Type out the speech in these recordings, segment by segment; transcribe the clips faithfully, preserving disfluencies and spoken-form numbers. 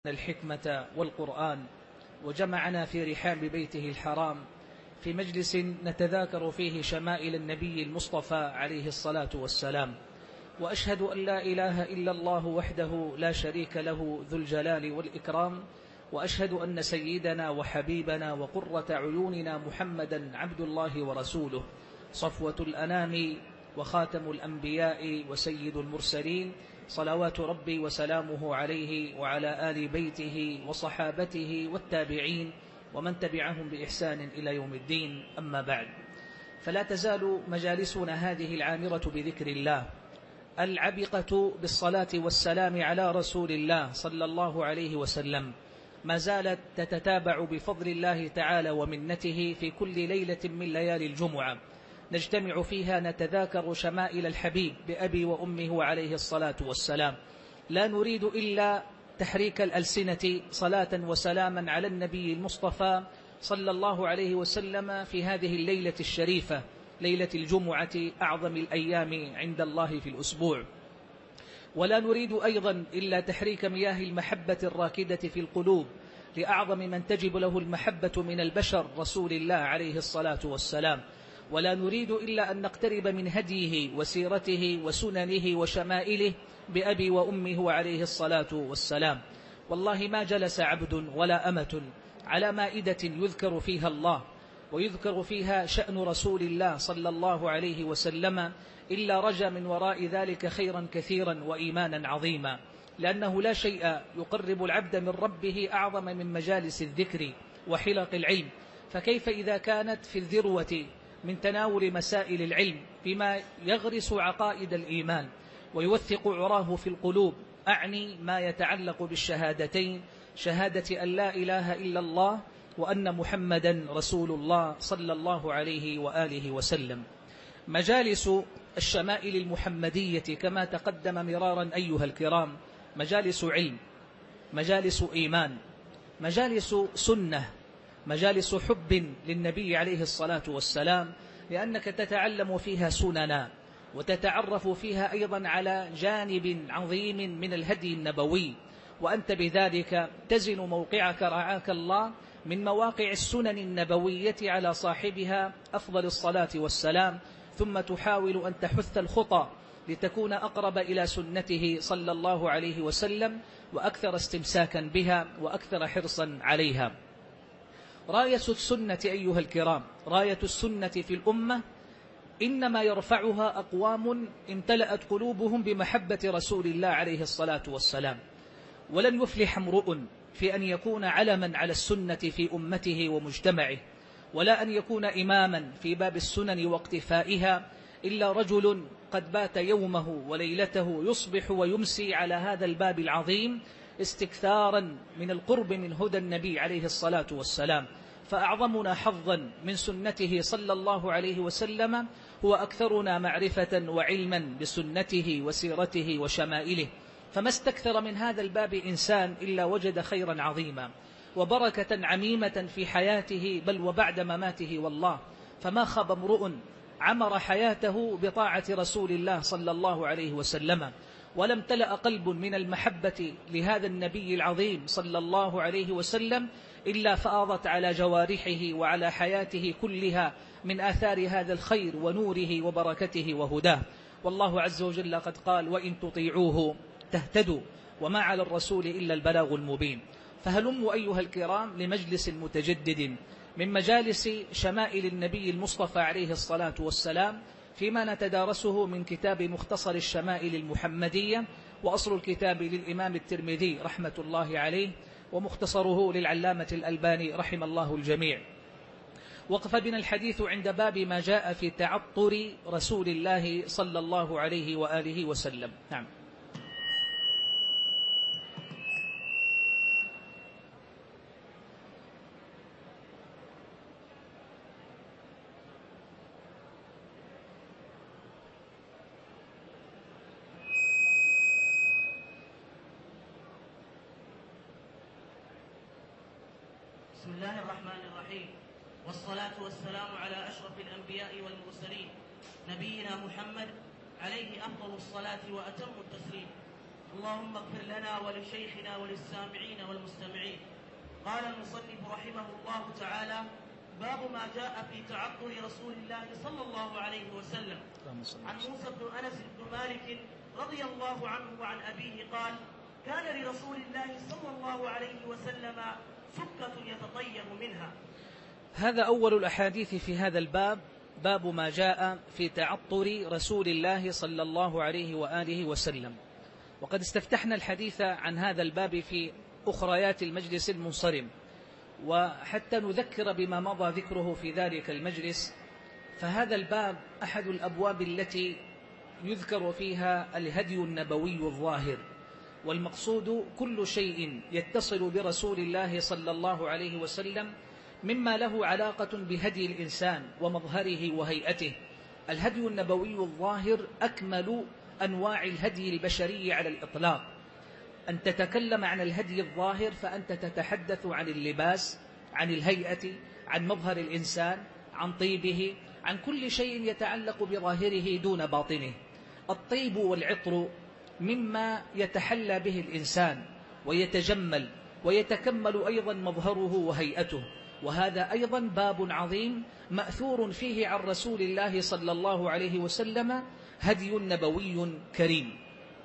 الحكمة والقرآن، وجمعنا في رحاب بيته الحرام في مجلس نتذاكر فيه شمائل النبي المصطفى عليه الصلاة والسلام. وأشهد أن لا إله إلا الله وحده لا شريك له ذو الجلال والإكرام، وأشهد أن سيدنا وحبيبنا وقرة عيوننا محمدا عبد الله ورسوله، صفوة الأنام وخاتم الأنبياء وسيد المرسلين، صلوات ربي وسلامه عليه وعلى آل بيته وصحابته والتابعين ومن تبعهم بإحسان إلى يوم الدين. أما بعد، فلا تزال مجالسنا هذه العامرة بذكر الله، العبقة بالصلاة والسلام على رسول الله صلى الله عليه وسلم، ما زالت تتتابع بفضل الله تعالى ومنته في كل ليلة من ليالي الجمعة، نجتمع فيها نتذاكر شمائل الحبيب بأبي وأمه عليه الصلاة والسلام. لا نريد إلا تحريك الألسنة صلاة وسلاما على النبي المصطفى صلى الله عليه وسلم في هذه الليلة الشريفة، ليلة الجمعة أعظم الأيام عند الله في الأسبوع. ولا نريد أيضا إلا تحريك مياه المحبة الراكدة في القلوب لأعظم من تجب له المحبة من البشر رسول الله عليه الصلاة والسلام. ولا نريد إلا أن نقترب من هديه وسيرته وسننه وشمائله بأبي وأمه عليه الصلاة والسلام. والله ما جلس عبد ولا أمة على مائدة يذكر فيها الله ويذكر فيها شأن رسول الله صلى الله عليه وسلم إلا رجى من وراء ذلك خيرا كثيرا وإيمانا عظيما، لأنه لا شيء يقرب العبد من ربه أعظم من مجالس الذكر وحلق العلم. فكيف إذا كانت في الذروة من تناول مسائل العلم بما يغرس عقائد الإيمان ويوثق عراه في القلوب، أعني ما يتعلق بالشهادتين، شهادة أن لا إله إلا الله وأن محمدا رسول الله صلى الله عليه وآله وسلم. مجالس الشمائل المحمدية كما تقدم مرارا أيها الكرام مجالس علم، مجالس إيمان، مجالس سنة، مجالس حب للنبي عليه الصلاة والسلام، لأنك تتعلم فيها سننا وتتعرف فيها أيضا على جانب عظيم من الهدي النبوي، وأنت بذلك تزن موقعك رعاك الله من مواقع السنن النبوية على صاحبها أفضل الصلاة والسلام، ثم تحاول أن تحث الخطى لتكون أقرب إلى سنته صلى الله عليه وسلم وأكثر استمساكا بها وأكثر حرصا عليها. راية السنة أيها الكرام، راية السنة في الأمة إنما يرفعها أقوام امتلأت قلوبهم بمحبة رسول الله عليه الصلاة والسلام. ولن يفلح امرؤ في أن يكون علما على السنة في أمته ومجتمعه، ولا أن يكون إماما في باب السنن واقتفائها، إلا رجل قد بات يومه وليلته يصبح ويمسي على هذا الباب العظيم استكثارا من القرب من هدى النبي عليه الصلاة والسلام. فأعظمنا حظا من سنته صلى الله عليه وسلم هو أكثرنا معرفة وعلما بسنته وسيرته وشمائله. فما استكثر من هذا الباب إنسان إلا وجد خيرا عظيما وبركة عميمة في حياته بل وبعد مماته. والله فما خاب امرؤ عمر حياته بطاعة رسول الله صلى الله عليه وسلم ولم تلأ قلب من المحبة لهذا النبي العظيم صلى الله عليه وسلم إلا فاضت على جوارحه وعلى حياته كلها من آثار هذا الخير ونوره وبركته وهداه. والله عز وجل قد قال: وإن تطيعوه تهتدوا وما على الرسول إلا البلاغ المبين. فهلموا أيها الكرام لمجلس متجدد من مجالس شمائل النبي المصطفى عليه الصلاة والسلام، فيما نتدارسه من كتاب مختصر الشمائل المحمدية، وأصل الكتاب للإمام الترمذي رحمة الله عليه، ومختصره للعلامة الألباني رحم الله الجميع. وقف بنا الحديث عند باب ما جاء في تعطر رسول الله صلى الله عليه وآله وسلم. نعم. بسم الله الرحمن الرحيم، والصلاة والسلام على أشرف الأنبياء والمرسلين نبينا محمد عليه أفضل الصلاة وأتم التسليم. اللهم اغفر لنا ولشيخنا وللسامعين والمستمعين. قال المصنف رحمه الله تعالى: باب ما جاء في تعطر رسول الله صلى الله عليه وسلم. عن موسى بن أنس بن مالك رضي الله عنه وعن أبيه قال: كان لرسول الله صلى الله عليه وسلم سكة يتطيب منها. هذا أول الأحاديث في هذا الباب، باب ما جاء في تعطر رسول الله صلى الله عليه وآله وسلم. وقد استفتحنا الحديث عن هذا الباب في أخريات المجلس المنصرم، وحتى نذكر بما مضى ذكره في ذلك المجلس، فهذا الباب أحد الأبواب التي يذكر فيها الهدي النبوي الظاهر، والمقصود كل شيء يتصل برسول الله صلى الله عليه وسلم مما له علاقة بهدي الإنسان ومظهره وهيئته. الهدي النبوي الظاهر أكمل أنواع الهدي البشري على الإطلاق. أن تتكلم عن الهدي الظاهر فأنت تتحدث عن اللباس، عن الهيئة، عن مظهر الإنسان، عن طيبه، عن كل شيء يتعلق بظاهره دون باطنه. الطيب والعطر مما يتحلى به الإنسان ويتجمل ويتكمل أيضا مظهره وهيئته، وهذا أيضا باب عظيم مأثور فيه عن رسول الله صلى الله عليه وسلم هدي نبوي كريم.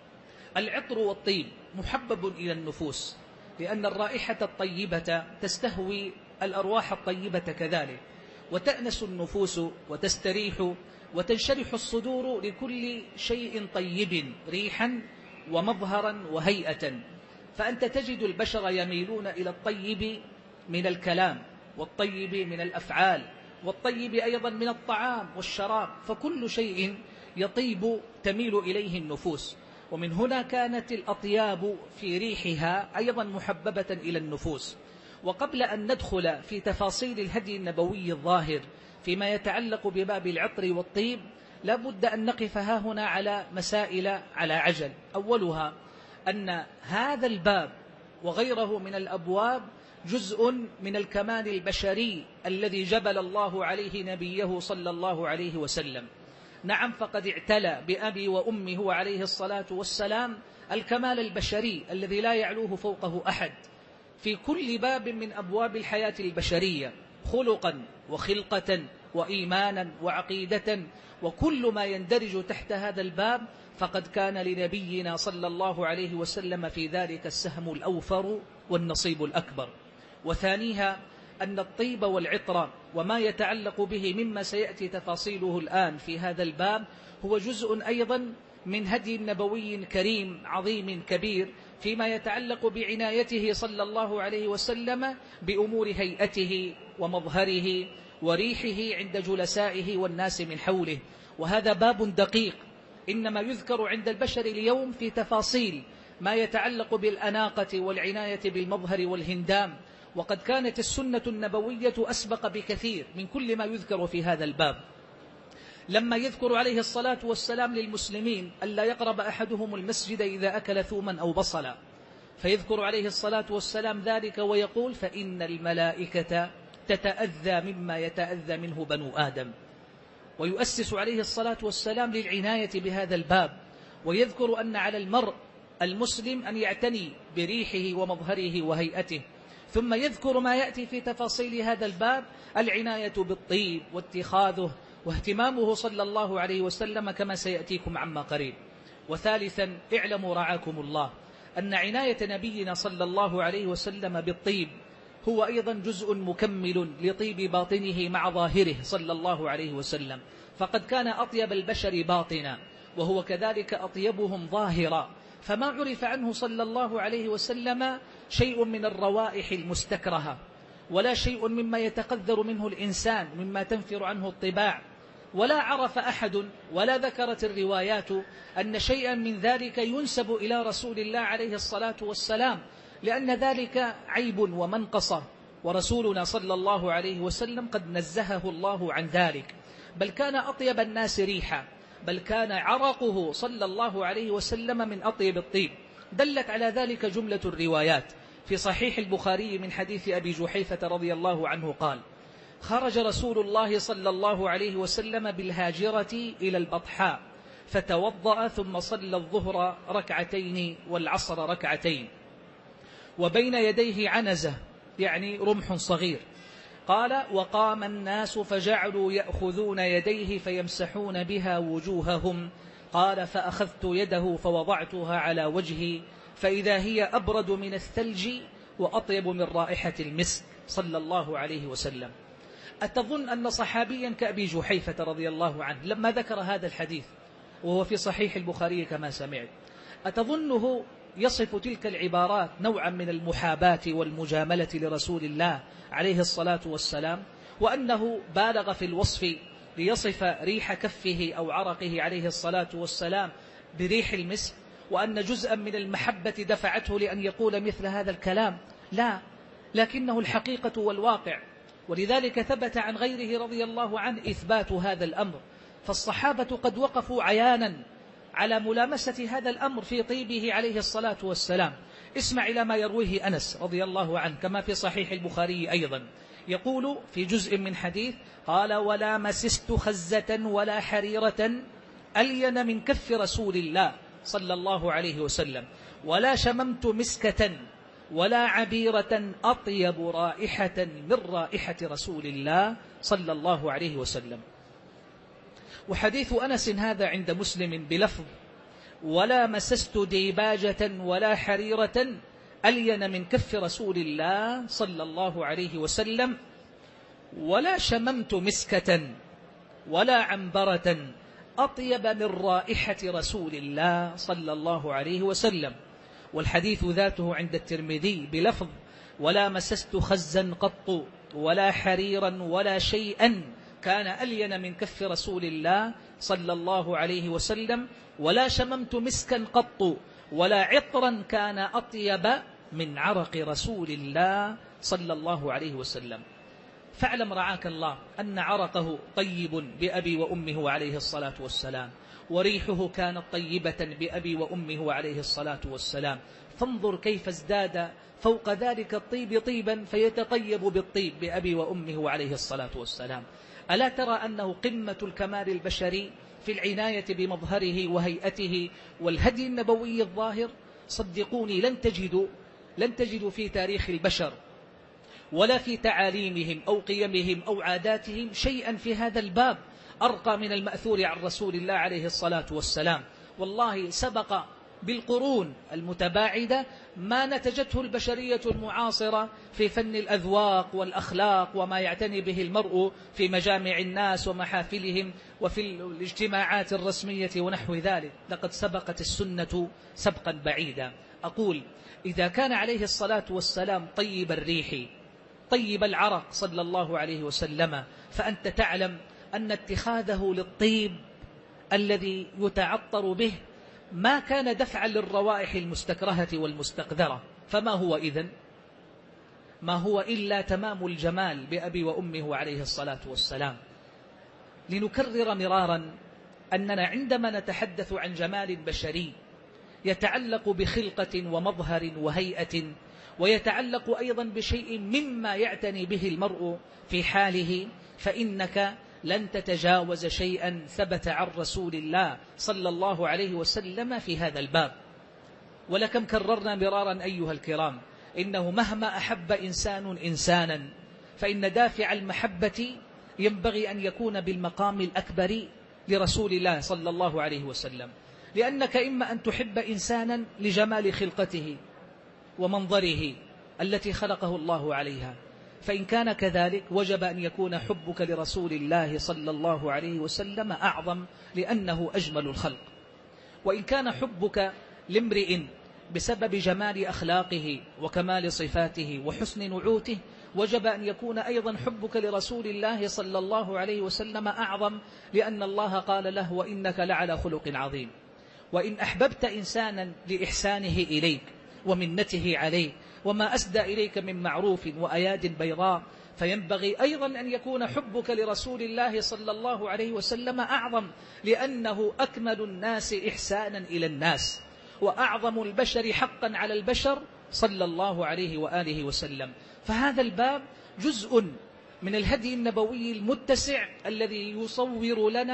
العطر والطيب محبب إلى النفوس، لأن الرائحة الطيبة تستهوي الأرواح الطيبة كذلك، وتأنس النفوس وتستريح وتنشرح الصدور لكل شيء طيب ريحا ومظهرا وهيئة. فأنت تجد البشر يميلون إلى الطيب من الكلام، والطيب من الأفعال، والطيب أيضا من الطعام والشراب، فكل شيء يطيب تميل إليه النفوس. ومن هنا كانت الأطياب في ريحها أيضا محببة إلى النفوس. وقبل أن ندخل في تفاصيل الهدي النبوي الظاهر فيما يتعلق بباب العطر والطيب، لابد أن نقف ها هنا على مسائل على عجل. أولها أن هذا الباب وغيره من الأبواب جزء من الكمال البشري الذي جبل الله عليه نبيه صلى الله عليه وسلم. نعم، فقد اعتلى بأبي وأمي هو عليه الصلاة والسلام الكمال البشري الذي لا يعلوه فوقه أحد في كل باب من أبواب الحياة البشرية، خلقا وخلقة وإيمانا وعقيدة، وكل ما يندرج تحت هذا الباب فقد كان لنبينا صلى الله عليه وسلم في ذلك السهم الأوفر والنصيب الأكبر. وثانيها أن الطيب والعطر وما يتعلق به مما سيأتي تفاصيله الآن في هذا الباب هو جزء أيضا من هدي نبوي كريم عظيم كبير فيما يتعلق بعنايته صلى الله عليه وسلم بأمور هيئته ومظهره وريحه عند جلسائه والناس من حوله. وهذا باب دقيق إنما يذكر عند البشر اليوم في تفاصيل ما يتعلق بالأناقة والعناية بالمظهر والهندام، وقد كانت السنة النبوية أسبق بكثير من كل ما يذكر في هذا الباب. لما يذكر عليه الصلاة والسلام للمسلمين ألا يقرب أحدهم المسجد إذا أكل ثوما أو بصلا، فيذكر عليه الصلاة والسلام ذلك ويقول: فإن الملائكة تتأذى مما يتأذى منه بنو آدم. ويؤسس عليه الصلاة والسلام للعناية بهذا الباب، ويذكر أن على المرء المسلم أن يعتني بريحه ومظهره وهيئته. ثم يذكر ما يأتي في تفاصيل هذا الباب، العناية بالطيب واتخاذه واهتمامه صلى الله عليه وسلم كما سيأتيكم عما قريب. وثالثا، اعلموا رعاكم الله أن عناية نبينا صلى الله عليه وسلم بالطيب هو أيضا جزء مكمل لطيب باطنه مع ظاهره صلى الله عليه وسلم، فقد كان أطيب البشر باطنا وهو كذلك أطيبهم ظاهرا، فما عرف عنه صلى الله عليه وسلم شيء من الروائح المستكرهة، ولا شيء مما يتقذر منه الإنسان مما تنفر عنه الطباع، ولا عرف أحد ولا ذكرت الروايات أن شيئا من ذلك ينسب إلى رسول الله عليه الصلاة والسلام، لأن ذلك عيب ومنقصة، ورسولنا صلى الله عليه وسلم قد نزهه الله عن ذلك. بل كان أطيب الناس ريحا، بل كان عرقه صلى الله عليه وسلم من أطيب الطيب. دلت على ذلك جملة الروايات في صحيح البخاري من حديث أبي جحيفة رضي الله عنه قال: خرج رسول الله صلى الله عليه وسلم بالهاجرة إلى البطحاء فتوضأ ثم صلى الظهر ركعتين والعصر ركعتين، وبين يديه عنزة يعني رمح صغير. قال: وقام الناس فجعلوا يأخذون يديه فيمسحون بها وجوههم. قال: فأخذت يده فوضعتها على وجهي فإذا هي أبرد من الثلج وأطيب من رائحة المسك صلى الله عليه وسلم. أتظن أن صحابيا كأبي جحيفة رضي الله عنه لما ذكر هذا الحديث وهو في صحيح البخاري كما سمعت، أتظنه يصف تلك العبارات نوعا من المحاباة والمجاملة لرسول الله عليه الصلاة والسلام، وأنه بالغ في الوصف ليصف ريح كفه أو عرقه عليه الصلاة والسلام بريح المسك، وأن جزءا من المحبة دفعته لأن يقول مثل هذا الكلام؟ لا، لكنه الحقيقة والواقع. ولذلك ثبت عن غيره رضي الله عنه إثبات هذا الأمر، فالصحابة قد وقفوا عيانا على ملامسة هذا الأمر في طيبه عليه الصلاة والسلام. اسمع إلى ما يرويه أنس رضي الله عنه كما في صحيح البخاري أيضا، يقول في جزء من حديث: قال: ولا مسست خزة ولا حريرة ألين من كف رسول الله صلى الله عليه وسلم، ولا شممت مسكة ولا عبيرة أطيب رائحة من رائحة رسول الله صلى الله عليه وسلم. وحديث أنس هذا عند مسلم بلفظ: ولا مسست ديباجة ولا حريرة ألين من كف رسول الله صلى الله عليه وسلم، ولا شممت مسكة ولا عنبرة أطيب من رائحة رسول الله صلى الله عليه وسلم. والحديث ذاته عند الترمذي بلفظ: ولا مسست خزا قط ولا حريرا ولا شيئا كان ألين من كف رسول الله صلى الله عليه وسلم، ولا شممت مسكا قط ولا عطرا كان أطيب من عرق رسول الله صلى الله عليه وسلم. فاعلم رعاك الله أن عرقه طيب بأبي وأمه عليه الصلاة والسلام، وريحه كانت طيبة بأبي وأمه عليه الصلاة والسلام. فانظر كيف ازداد فوق ذلك الطيب طيبا فيتطيب بالطيب بأبي وأمه عليه الصلاة والسلام. ألا ترى أنه قمة الكمال البشري في العناية بمظهره وهيئته والهدي النبوي الظاهر؟ صدقوني لن تجدوا لن تجدوا في تاريخ البشر ولا في تعاليمهم أو قيمهم أو عاداتهم شيئا في هذا الباب أرقى من المأثور عن رسول الله عليه الصلاة والسلام. والله سبق بالقرون المتباعدة ما نتجته البشرية المعاصرة في فن الأذواق والأخلاق وما يعتني به المرء في مجامع الناس ومحافلهم وفي الاجتماعات الرسمية ونحو ذلك. لقد سبقت السنة سبقا بعيدا. أقول: إذا كان عليه الصلاة والسلام طيب الريح طيب العرق صلى الله عليه وسلم، فأنت تعلم أن اتخاذه للطيب الذي يتعطر به ما كان دفعا للروائح المستكرهة والمستقذرة. فما هو إذن؟ ما هو إلا تمام الجمال بأبي وأمه عليه الصلاة والسلام. لنكرر مرارا أننا عندما نتحدث عن جمال بشري يتعلق بخلقة ومظهر وهيئة، ويتعلق أيضا بشيء مما يعتني به المرء في حاله، فإنك لن تتجاوز شيئا ثبت عن رسول الله صلى الله عليه وسلم في هذا الباب. ولكم كررنا مرارا أيها الكرام إنه مهما أحب إنسان إنسانا فإن دافع المحبة ينبغي أن يكون بالمقام الأكبر لرسول الله صلى الله عليه وسلم، لأنك إما أن تحب إنسانا لجمال خلقته ومنظره التي خلقه الله عليها، فإن كان كذلك وجب أن يكون حبك لرسول الله صلى الله عليه وسلم أعظم لأنه أجمل الخلق. وإن كان حبك لامرئ بسبب جمال أخلاقه وكمال صفاته وحسن نعوته، وجب أن يكون أيضا حبك لرسول الله صلى الله عليه وسلم أعظم، لأن الله قال له: وإنك لعلى خلق عظيم. وإن أحببت إنسانا لإحسانه إليك ومنته عليك وما أسدى إليك من معروف وأياد بيضاء، فينبغي أيضا أن يكون حبك لرسول الله صلى الله عليه وسلم أعظم، لأنه أكمل الناس إحسانا إلى الناس وأعظم البشر حقا على البشر صلى الله عليه وآله وسلم. فهذا الباب جزء من الهدي النبوي المتسع الذي يصور لنا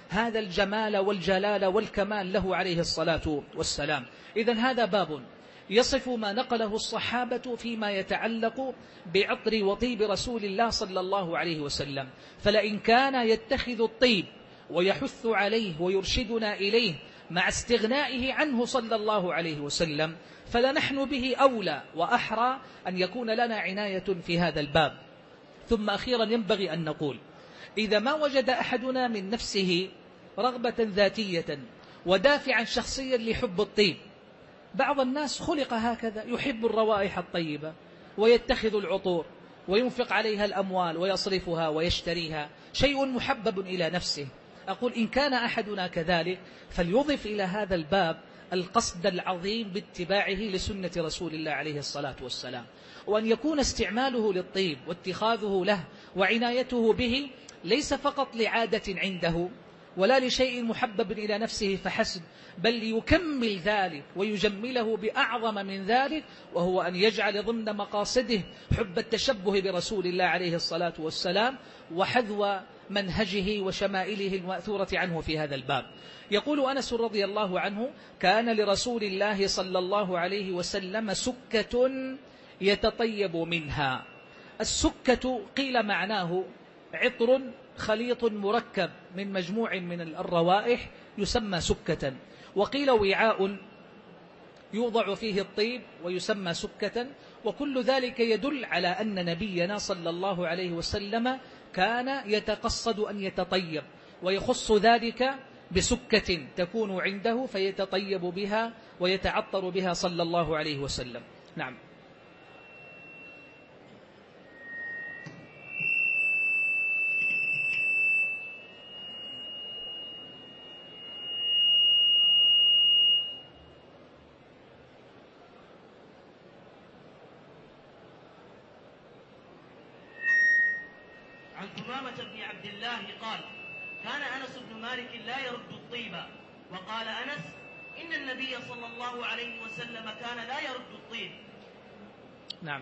هذا الجمال والجلال والكمال له عليه الصلاة والسلام. إذن هذا باب يصف ما نقله الصحابة فيما يتعلق بعطر وطيب رسول الله صلى الله عليه وسلم. فلئن كان يتخذ الطيب ويحث عليه ويرشدنا إليه مع استغنائه عنه صلى الله عليه وسلم، فلنحن به أولى وأحرى أن يكون لنا عناية في هذا الباب. ثم أخيرا ينبغي أن نقول: إذا ما وجد أحدنا من نفسه رغبة ذاتية ودافعا شخصيا لحب الطيب، بعض الناس خلق هكذا، يحب الروائح الطيبة ويتخذ العطور وينفق عليها الأموال ويصرفها ويشتريها، شيء محبب إلى نفسه. أقول إن كان أحدنا كذلك فليضف إلى هذا الباب القصد العظيم باتباعه لسنة رسول الله عليه الصلاة والسلام، وأن يكون استعماله للطيب واتخاذه له وعنايته به ليس فقط لعادة عنده ولا لشيء محبب إلى نفسه فحسب، بل ليكمل ذلك ويجمله بأعظم من ذلك، وهو أن يجعل ضمن مقاصده حب التشبه برسول الله عليه الصلاة والسلام وحذو منهجه وشمائله المأثورة عنه في هذا الباب. يقول أنس رضي الله عنه: كان لرسول الله صلى الله عليه وسلم سكة يتطيب منها. السكة قيل معناه عطر خليط مركب من مجموع من الروائح يسمى سكة، وقيل وعاء يوضع فيه الطيب ويسمى سكة. وكل ذلك يدل على أن نبينا صلى الله عليه وسلم كان يتقصد أن يتطيب، ويخص ذلك بسكة تكون عنده فيتطيب بها ويتعطر بها صلى الله عليه وسلم. نعم. عن ثمامة بن عبد الله قال: كان أنس بن مالك لا يرد الطيب. وقال أنس: إن النبي صلى الله عليه وسلم كان لا يرد الطيب. نعم.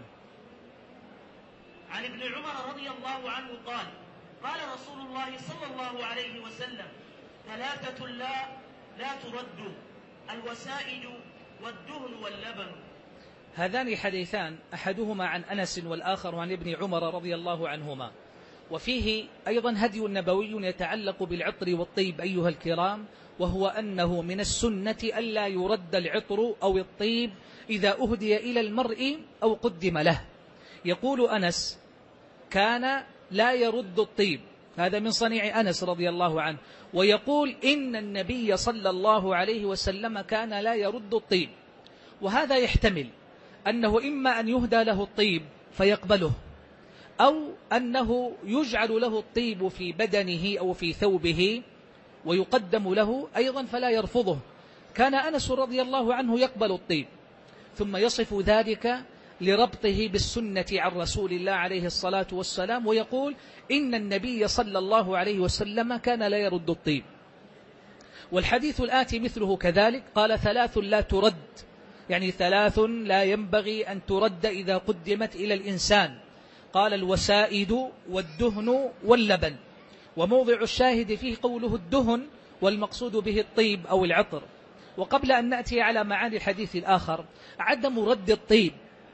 عن ابن عمر رضي الله عنه قال: قال رسول الله صلى الله عليه وسلم: ثلاثة لا لا ترد: الوسائد والدهن واللبن. هذان حديثان، أحدهما عن أنس والآخر عن ابن عمر رضي الله عنهما، وفيه أيضا هدي نبوي يتعلق بالعطر والطيب أيها الكرام، وهو أنه من السنة ألا يرد العطر أو الطيب إذا أهدي إلى المرء أو قدم له. يقول أنس: كان لا يرد الطيب، هذا من صنيع أنس رضي الله عنه، ويقول إن النبي صلى الله عليه وسلم كان لا يرد الطيب. وهذا يحتمل أنه إما أن يهدى له الطيب فيقبله، أو أنه يجعل له الطيب في بدنه أو في ثوبه ويقدم له أيضا فلا يرفضه. كان أنس رضي الله عنه يقبل الطيب، ثم يصف ذلك لربطه بالسنة عن رسول الله عليه الصلاة والسلام، ويقول إن النبي صلى الله عليه وسلم كان لا يرد الطيب. والحديث الآتي مثله كذلك، قال: ثلاث لا ترد، يعني ثلاث لا ينبغي أن ترد إذا قدمت إلى الإنسان. قال: الوسائد والدهن واللبن. وموضع الشاهد فيه قوله الدهن، والمقصود به الطيب أو العطر. وقبل أن نأتي على معاني الحديث الآخر، عدم رد الطيب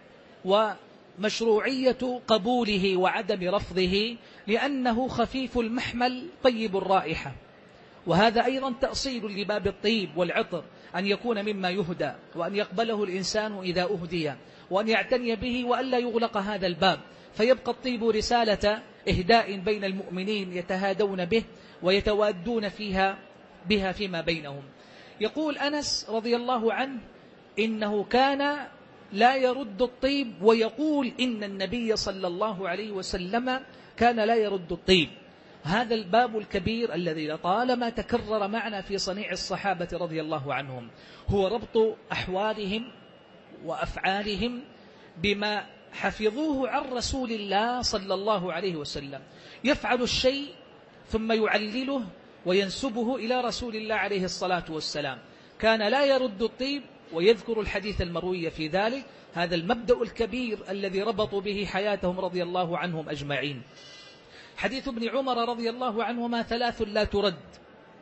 ومشروعية قبوله وعدم رفضه لأنه خفيف المحمل طيب الرائحة، وهذا أيضا تأصيل لباب الطيب والعطر، أن يكون مما يهدى وأن يقبله الإنسان إذا أهدي، وأن يعتني به وألا يغلق هذا الباب، فيبقى الطيب رسالة إهداء بين المؤمنين يتهادون به ويتوادون فيها بها فيما بينهم. يقول أنس رضي الله عنه: إنه كان لا يرد الطيب، ويقول إن النبي صلى الله عليه وسلم كان لا يرد الطيب. هذا الباب الكبير الذي لطالما تكرر معنا في صنيع الصحابة رضي الله عنهم، هو ربط أحوالهم وأفعالهم بما حفظوه عن رسول الله صلى الله عليه وسلم. يفعل الشيء ثم يعلله وينسبه إلى رسول الله عليه الصلاة والسلام. كان لا يرد الطيب ويذكر الحديث المروي في ذلك. هذا المبدأ الكبير الذي ربطوا به حياتهم رضي الله عنهم أجمعين. حديث ابن عمر رضي الله عنهما: ثلاث لا ترد: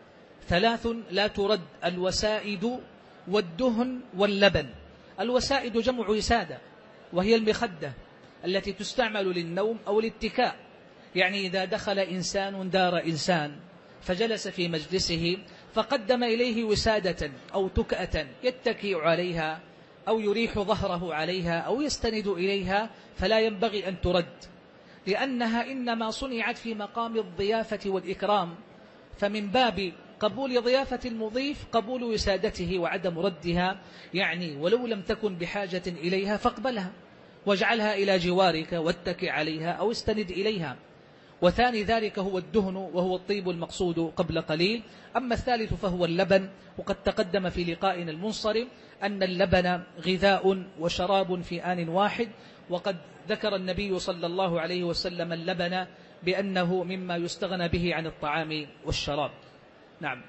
ثلاث لا ترد: الوسائد والدهن واللبن. الوسائد جمع وسادة، وهي المخدة التي تستعمل للنوم أو الاتكاء. يعني إذا دخل إنسان دار إنسان فجلس في مجلسه فقدم إليه وسادة أو تكأة يتكئ عليها أو يريح ظهره عليها أو يستند إليها، فلا ينبغي أن ترد، لأنها إنما صنعت في مقام الضيافة والإكرام، فمن باب قبول ضيافة المضيف قبول وسادته وعدم ردها. يعني ولو لم تكن بحاجة إليها فاقبلها واجعلها إلى جوارك واتكئ عليها أو استند إليها. وثاني ذلك هو الدهن، وهو الطيب المقصود قبل قليل. أما الثالث فهو اللبن، وقد تقدم في لقائنا المنصرم أن اللبن غذاء وشراب في آن واحد، وقد ذكر النبي صلى الله عليه وسلم اللبن بأنه مما يستغنى به عن الطعام والشراب. نعم.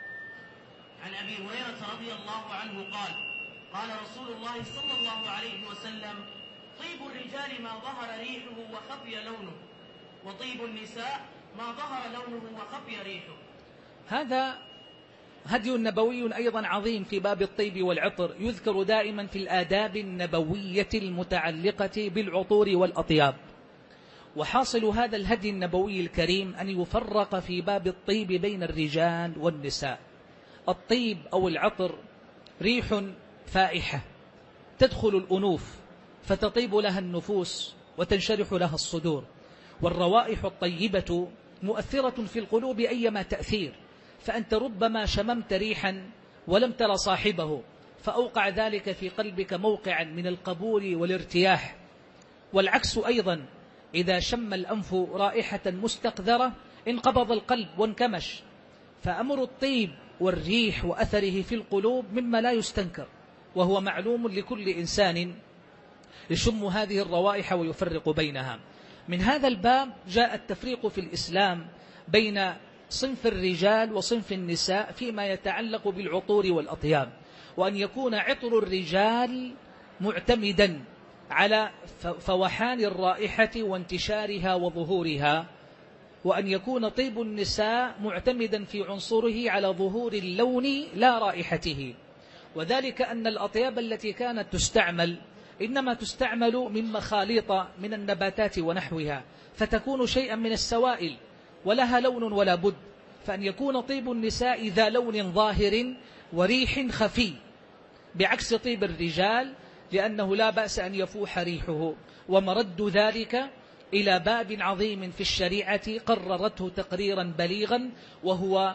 عن أبي هريرة رضي الله عنه قال: قال رسول الله صلى الله عليه وسلم: طيب الرجال ما ظهر ريحه وخفي لونه، وطيب النساء ما ظهر لونه وخفي ريحه. هذا هدي نبوي أيضا عظيم في باب الطيب والعطر، يذكر دائما في الآداب النبوية المتعلقة بالعطور والأطياب. وحاصل هذا الهدي النبوي الكريم أن يفرق في باب الطيب بين الرجال والنساء. الطيب أو العطر ريح فائحة تدخل الأنوف فتطيب لها النفوس وتنشرح لها الصدور، والروائح الطيبة مؤثرة في القلوب أيما تأثير، فأنت ربما شممت ريحا ولم تر صاحبه فأوقع ذلك في قلبك موقعا من القبول والارتياح. والعكس أيضا، إذا شم الأنف رائحة مستقذرة انقبض القلب وانكمش. فأمر الطيب والريح وأثره في القلوب مما لا يستنكر، وهو معلوم لكل إنسان يشم هذه الروائح ويفرق بينها. من هذا الباب جاء التفريق في الإسلام بين صنف الرجال وصنف النساء فيما يتعلق بالعطور والأطياب، وأن يكون عطر الرجال معتمدا على فوحان الرائحة وانتشارها وظهورها، وأن يكون طيب النساء معتمدا في عنصره على ظهور اللون لا رائحته. وذلك أن الأطياب التي كانت تستعمل إنما تستعمل من مخاليط من النباتات ونحوها، فتكون شيئا من السوائل ولها لون ولا بد، فأن يكون طيب النساء ذا لون ظاهر وريح خفي، بعكس طيب الرجال لأنه لا بأس أن يفوح ريحه. ومرد ذلك إلى باب عظيم في الشريعة قررته تقريرا بليغا، وهو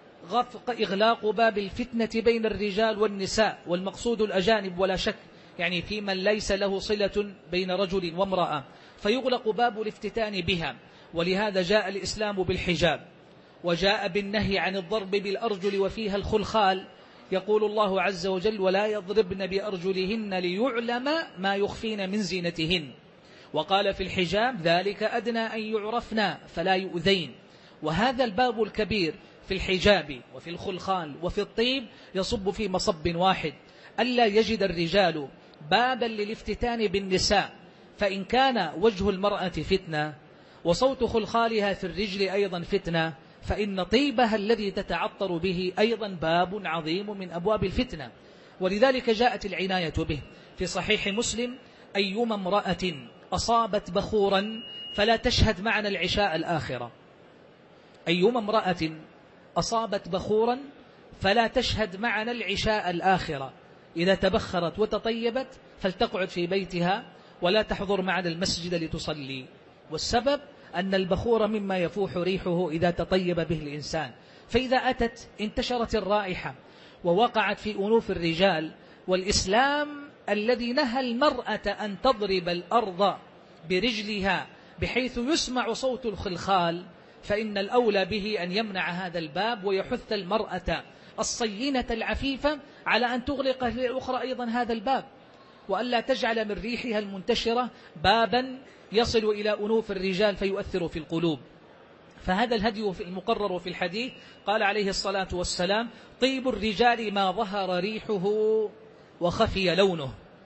إغلاق باب الفتنة بين الرجال والنساء، والمقصود الأجانب ولا شك، يعني في من ليس له صلة بين رجل وامرأة، فيغلق باب الافتتان بها. ولهذا جاء الإسلام بالحجاب، وجاء بالنهي عن الضرب بالأرجل وفيها الخلخال. يقول الله عز وجل: ولا يضربن بأرجلهن ليعلم ما يخفين من زينتهن. وقال في الحجاب: ذلك أدنى أن يعرفنا فلا يؤذين. وهذا الباب الكبير في الحجاب وفي الخلخال وفي الطيب يصب في مصب واحد، ألا يجد الرجال بابا للافتتان بالنساء، فإن كان وجه المرأة فتنة وصوت خلخالها في الرجل أيضا فتنة، فإن طيبها الذي تتعطر به أيضا باب عظيم من أبواب الفتنة. ولذلك جاءت العناية به في صحيح مسلم: أيما امرأة أصابت بخورا فلا تشهد معنا العشاء الآخرة. أيما امرأة أصابت بخورا فلا تشهد معنا العشاء الآخرة، إذا تبخرت وتطيبت فلتقعد في بيتها ولا تحضر معنا المسجد لتصلي. والسبب أن البخور مما يفوح ريحه إذا تطيب به الإنسان، فإذا أتت انتشرت الرائحة ووقعت في أنوف الرجال. والإسلام الذي نهى المرأة أن تضرب الأرض برجلها بحيث يسمع صوت الخلخال، فإن الأولى به أن يمنع هذا الباب ويحث المرأة الصينة العفيفة على أن تغلق للأخرى أيضا هذا الباب، وألا تجعل من ريحها المنتشرة بابا يصل إلى أنوف الرجال فيؤثر في القلوب. فهذا الهدي المقرر في الحديث. قال عليه الصلاة والسلام: طيب الرجال ما ظهر ريحه وخفي لونه،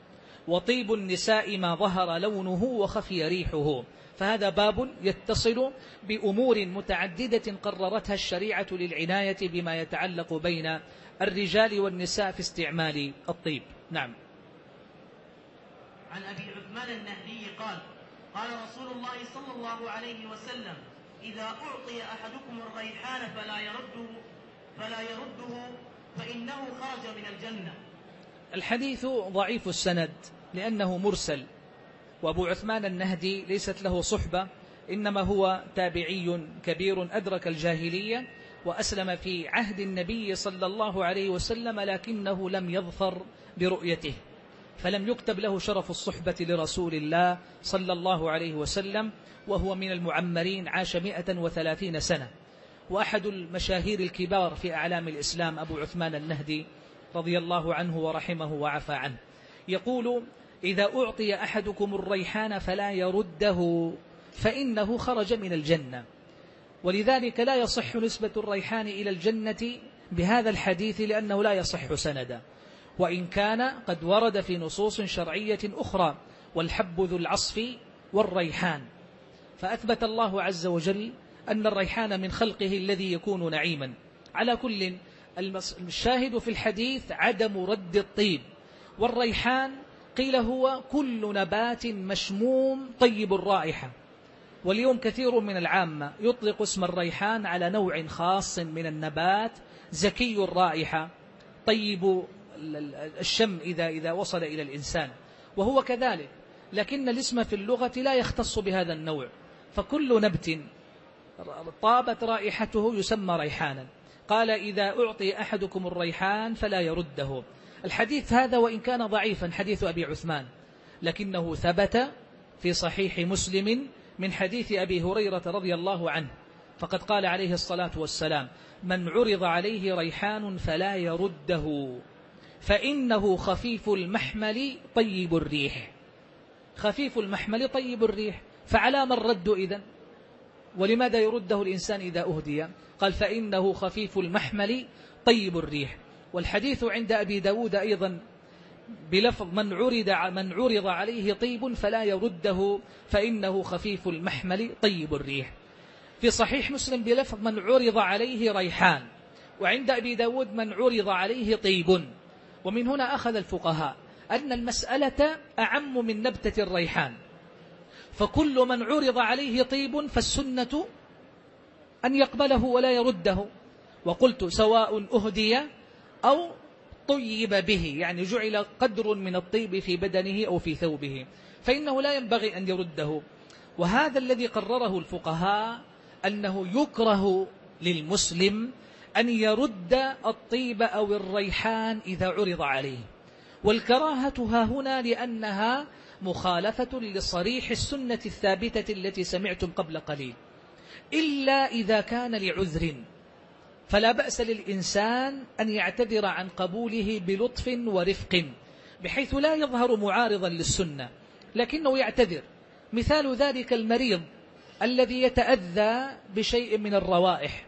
وطيب النساء ما ظهر لونه وخفي ريحه. فهذا باب يتصل بأمور متعددة قررتها الشريعة للعناية بما يتعلق بين الرجال والنساء في استعمال الطيب. نعم. عن أبي عثمان النهدي قال قال رسول الله صلى الله عليه وسلم إذا أعطي أحدكم الريحان فلا يرده فلا يرده فإنه خرج من الجنة. الحديث ضعيف السند لأنه مرسل، وأبو عثمان النهدي ليست له صحبة، إنما هو تابعي كبير أدرك الجاهلية وأسلم في عهد النبي صلى الله عليه وسلم، لكنه لم يظفر برؤيته، فلم يكتب له شرف الصحبة لرسول الله صلى الله عليه وسلم، وهو من المعمرين، عاش مئة وثلاثين سنة، وأحد المشاهير الكبار في أعلام الإسلام أبو عثمان النهدي رضي الله عنه ورحمه وعفى عنه، يقول إذا أعطي أحدكم الريحان فلا يرده فإنه خرج من الجنة. ولذلك لا يصح نسبة الريحان إلى الجنة بهذا الحديث لأنه لا يصح سندا، وإن كان قد ورد في نصوص شرعية أخرى والحب ذو العصف والريحان، فأثبت الله عز وجل أن الريحان من خلقه الذي يكون نعيما. على كل، الشاهد في الحديث عدم رد الطيب، والريحان قيل هو كل نبات مشموم طيب الرائحة، واليوم كثير من العامة يطلق اسم الريحان على نوع خاص من النبات زكي الرائحة طيب الشم إذا, إذا وصل إلى الإنسان، وهو كذلك، لكن الاسم في اللغة لا يختص بهذا النوع، فكل نبت طابت رائحته يسمى ريحانا. قال إذا أعطي أحدكم الريحان فلا يرده. الحديث هذا وإن كان ضعيفا حديث أبي عثمان، لكنه ثبت في صحيح مسلم من حديث أبي هريرة رضي الله عنه، فقد قال عليه الصلاة والسلام من عرض عليه ريحان فلا يرده فإنه خفيف المحمل طيب الريح. خفيف المحمل طيب الريح، فعلى ما الرد إذن؟ ولماذا يرده الإنسان إذا أهدي؟ قال فإنه خفيف المحمل طيب الريح. والحديث عند أبي داود أيضا بلفظ من عرض, من عرض عليه طيب فلا يرده فإنه خفيف المحمل طيب الريح. في صحيح مسلم بلفظ من عرض عليه ريحان، وعند أبي داود من عرض عليه طيب. ومن هنا أخذ الفقهاء أن المسألة أعم من نبتة الريحان، فكل من عرض عليه طيب فالسنة أن يقبله ولا يرده. وقلت سواء أهدي أو طيب به، يعني جعل قدر من الطيب في بدنه أو في ثوبه، فإنه لا ينبغي أن يرده. وهذا الذي قرره الفقهاء أنه يكره للمسلم أن يرد الطيب أو الريحان إذا عرض عليه، والكراهة ها هنا لأنها مخالفة لصريح السنة الثابتة التي سمعتم قبل قليل، إلا إذا كان لعذر، فلا بأس للإنسان أن يعتذر عن قبوله بلطف ورفق بحيث لا يظهر معارضا للسنة، لكنه يعتذر. مثال ذلك المريض الذي يتأذى بشيء من الروائح،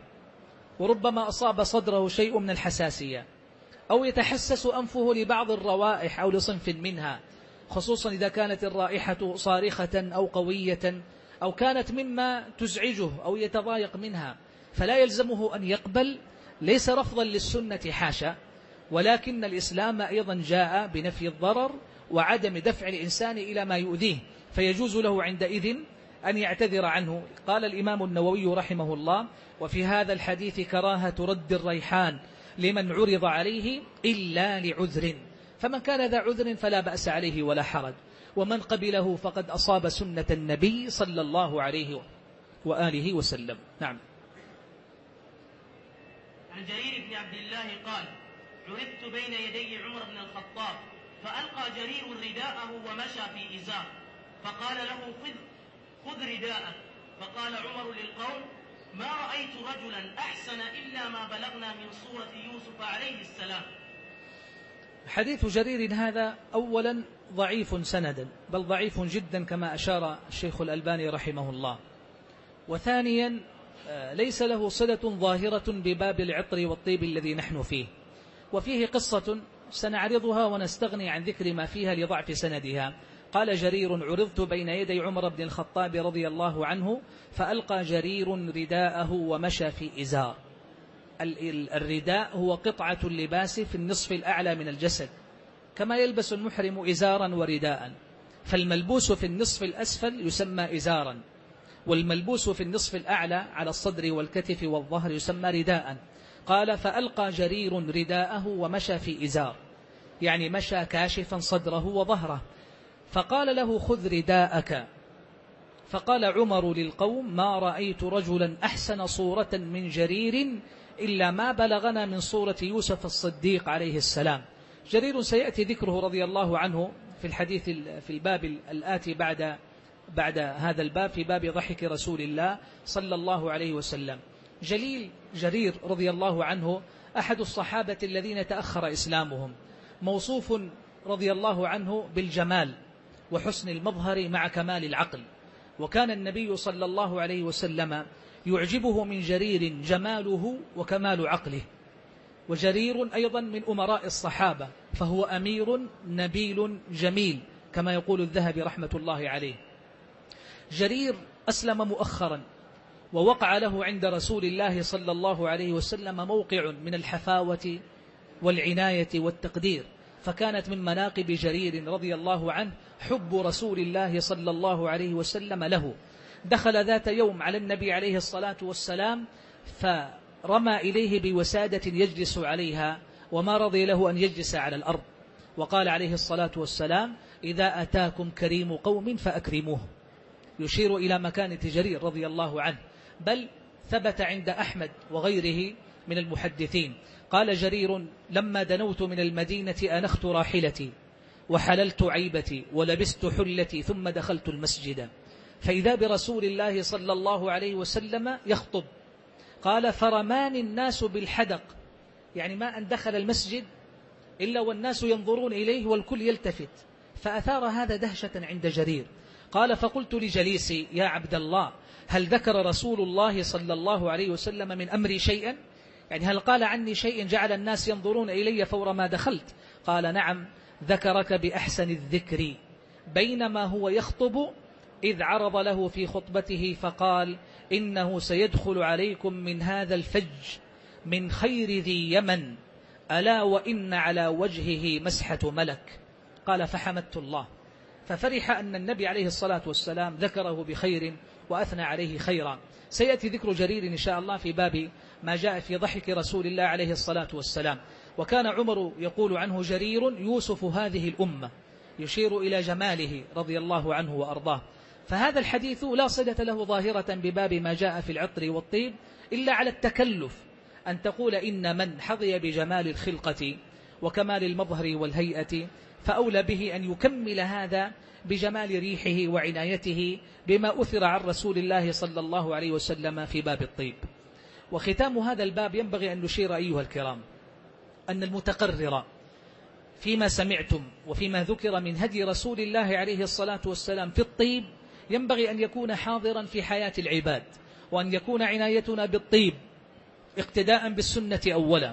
وربما أصاب صدره شيء من الحساسية، أو يتحسس أنفه لبعض الروائح أو لصنف منها، خصوصا إذا كانت الرائحة صارخة أو قوية أو كانت مما تزعجه أو يتضايق منها، فلا يلزمه أن يقبل، ليس رفضا للسنة حاشا، ولكن الإسلام أيضا جاء بنفي الضرر وعدم دفع الإنسان إلى ما يؤذيه، فيجوز له عندئذ أن يعتذر عنه. قال الإمام النووي رحمه الله وفي هذا الحديث كراهة رد الريحان لمن عرض عليه إلا لعذر، فمن كان ذا عذر فلا بأس عليه ولا حرج، ومن قبله فقد أصاب سنة النبي صلى الله عليه وآله وسلم. نعم. عن جرير بن عبد الله قال عرضت بين يدي عمر بن الخطاب فألقى جرير رداءه ومشى في إزار، فقال له خذ خذ رداءك، فقال عمر للقوم ما رأيت رجلا أحسن إلا ما بلغنا من صورة يوسف عليه السلام. حديث جرير هذا أولا ضعيف سندا، بل ضعيف جدا كما أشار الشيخ الألباني رحمه الله، وثانيا ليس له صلة ظاهرة بباب العطر والطيب الذي نحن فيه. وفيه قصة سنعرضها ونستغني عن ذكر ما فيها لضعف سندها. قال جرير: عرضت بين يدي عمر بن الخطاب رضي الله عنه فألقى جرير رداءه ومشى في إزار. الرداء هو قطعة اللباس في النصف الأعلى من الجسد، كما يلبس المحرم إزارا ورداء، فالملبوس في النصف الأسفل يسمى إزارا، والملبوس في النصف الأعلى على الصدر والكتف والظهر يسمى رداء. قال: فألقى جرير رداءه ومشى في إزار، يعني مشى كاشفا صدره وظهره. فقال له: خذ رداءك. فقال عمر للقوم: ما رأيت رجلا أحسن صورة من جرير إلا ما بلغنا من صورة يوسف الصديق عليه السلام. جرير سيأتي ذكره رضي الله عنه في الحديث في الباب الآتي بعد بعد هذا الباب، في باب ضحك رسول الله صلى الله عليه وسلم. جليل جرير رضي الله عنه أحد الصحابة الذين تأخر إسلامهم، موصوف رضي الله عنه بالجمال وحسن المظهر مع كمال العقل، وكان النبي صلى الله عليه وسلم يعجبه من جرير جماله وكمال عقله. وجرير أيضا من أمراء الصحابة، فهو أمير نبيل جميل كما يقول الذهبي رحمة الله عليه. جرير أسلم مؤخرا، ووقع له عند رسول الله صلى الله عليه وسلم موقع من الحفاوة والعناية والتقدير، فكانت من مناقب جرير رضي الله عنه حب رسول الله صلى الله عليه وسلم له. دخل ذات يوم على النبي عليه الصلاة والسلام فرمى إليه بوسادة يجلس عليها، وما رضي له أن يجلس على الأرض، وقال عليه الصلاة والسلام: إذا أتاكم كريم قوم فأكرموه، يشير إلى مكانة جرير رضي الله عنه. بل ثبت عند أحمد وغيره من المحدثين، قال جرير: لما دنوت من المدينة أنخت راحلتي وحللت عيبتي ولبست حلتي ثم دخلت المسجد فإذا برسول الله صلى الله عليه وسلم يخطب. قال: فرماني الناس بالحدق، يعني ما أن دخل المسجد إلا والناس ينظرون إليه والكل يلتفت، فأثار هذا دهشة عند جرير. قال: فقلت لجليسي: يا عبد الله، هل ذكر رسول الله صلى الله عليه وسلم من أمري شيئا؟ يعني هل قال عني شيء جعل الناس ينظرون إلي فور ما دخلت؟ قال: نعم، ذكرك بأحسن الذكر. بينما هو يخطب إذ عرض له في خطبته فقال: إنه سيدخل عليكم من هذا الفج من خير ذي يمن، ألا وإن على وجهه مسحة ملك. قال: فحمدت الله، ففرح أن النبي عليه الصلاة والسلام ذكره بخير وأثنى عليه خيرا. سيأتي ذكر جرير إن شاء الله في باب ما جاء في ضحك رسول الله عليه الصلاة والسلام. وكان عمر يقول عنه: جرير يوسف هذه الأمة، يشير إلى جماله رضي الله عنه وأرضاه. فهذا الحديث لا صلة له ظاهرة بباب ما جاء في العطر والطيب إلا على التكلف، أن تقول إن من حظي بجمال الخلقة وكمال المظهر والهيئة فأولى به أن يكمل هذا بجمال ريحه وعنايته بما أثر عن رسول الله صلى الله عليه وسلم في باب الطيب. وختام هذا الباب ينبغي أن نشير أيها الكرام أن المتقرر فيما سمعتم وفيما ذكر من هدي رسول الله عليه الصلاة والسلام في الطيب ينبغي أن يكون حاضرا في حياة العباد، وأن يكون عنايتنا بالطيب اقتداء بالسنة أولا،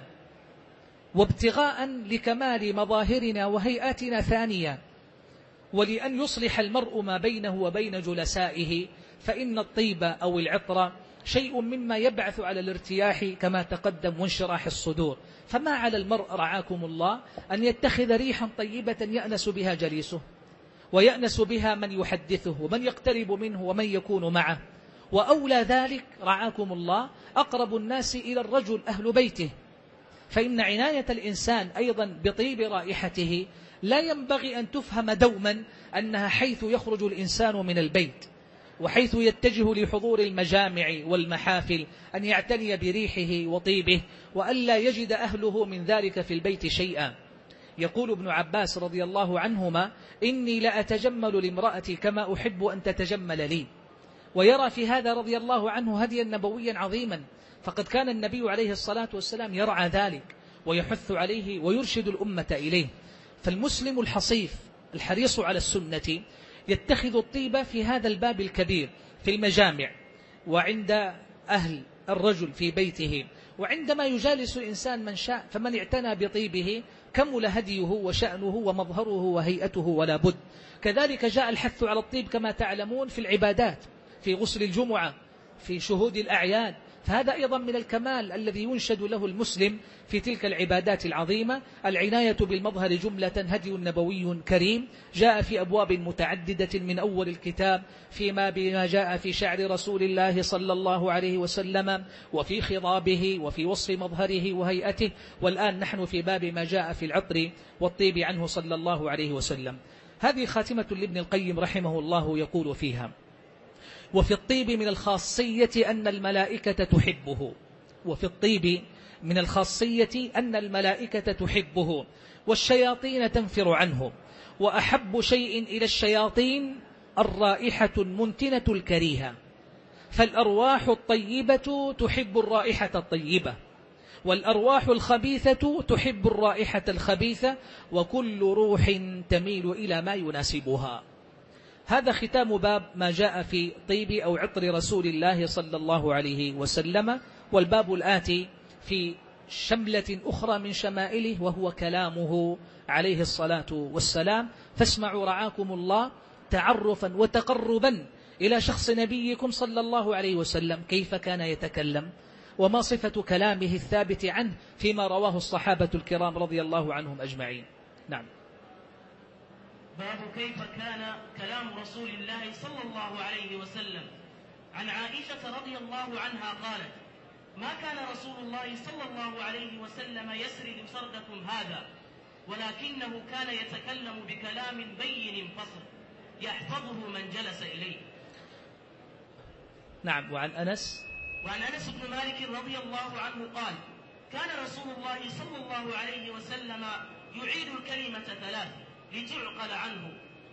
وابتغاء لكمال مظاهرنا وهيئاتنا ثانيا، ولأن يصلح المرء ما بينه وبين جلسائه، فإن الطيب أو العطر شيء مما يبعث على الارتياح كما تقدم وانشراح الصدور. فما على المرء رعاكم الله أن يتخذ ريحا طيبة يأنس بها جليسه، ويأنس بها من يحدثه ومن يقترب منه ومن يكون معه. وأولى ذلك رعاكم الله أقرب الناس إلى الرجل أهل بيته، فإن عناية الإنسان أيضا بطيب رائحته لا ينبغي أن تفهم دوما أنها حيث يخرج الإنسان من البيت وحيث يتجه لحضور المجامع والمحافل أن يعتني بريحه وطيبه، وألا يجد أهله من ذلك في البيت شيئا. يقول ابن عباس رضي الله عنهما: إني لأتجمل لامرأتي كما أحب أن تتجمل لي. ويرى في هذا رضي الله عنه هديا نبويا عظيما، فقد كان النبي عليه الصلاة والسلام يرعى ذلك ويحث عليه ويرشد الأمة إليه. فالمسلم الحصيف الحريص على السنة يتخذ الطيب في هذا الباب الكبير في المجامع وعند أهل الرجل في بيته وعندما يجالس الإنسان من شاء، فمن اعتنى بطيبه كمل هديه وشأنه ومظهره وهيئته ولا بد. كذلك جاء الحث على الطيب كما تعلمون في العبادات، في غسل الجمعة، في شهود الأعياد، فهذا أيضا من الكمال الذي ينشد له المسلم في تلك العبادات العظيمة. العناية بالمظهر جملة هدي نبوي كريم جاء في أبواب متعددة من أول الكتاب، فيما بما جاء في شعر رسول الله صلى الله عليه وسلم، وفي خضابه، وفي وصف مظهره وهيئته، والآن نحن في باب ما جاء في العطر والطيب عنه صلى الله عليه وسلم. هذه خاتمة لابن القيم رحمه الله يقول فيها: وفي الطيب من الخاصية أن الملائكة تحبه وفي الطيب من الخاصية أن الملائكة تحبه والشياطين تنفر عنه، وأحب شيء إلى الشياطين الرائحة المنتنة الكريهة، فالأرواح الطيبة تحب الرائحة الطيبة، والأرواح الخبيثة تحب الرائحة الخبيثة، وكل روح تميل إلى ما يناسبها. هذا ختام باب ما جاء في طيب أو عطر رسول الله صلى الله عليه وسلم. والباب الآتي في شملة أخرى من شمائله، وهو كلامه عليه الصلاة والسلام. فاسمعوا رعاكم الله تعرفا وتقربا إلى شخص نبيكم صلى الله عليه وسلم، كيف كان يتكلم، وما صفة كلامه الثابت عنه فيما رواه الصحابة الكرام رضي الله عنهم أجمعين. نعم. باب كيف كان كلام رسول الله صلى الله عليه وسلم. عن عائشة رضي الله عنها قالت: ما كان رسول الله صلى الله عليه وسلم يسرد سردكم هذا، ولكنه كان يتكلم بكلام بين فصل يحفظه من جلس إليه. نعم. وعن أنس وعن أنس بن مالك رضي الله عنه قال: كان رسول الله صلى الله عليه وسلم يعيد الكلمة ثلاث لتعقل عنه.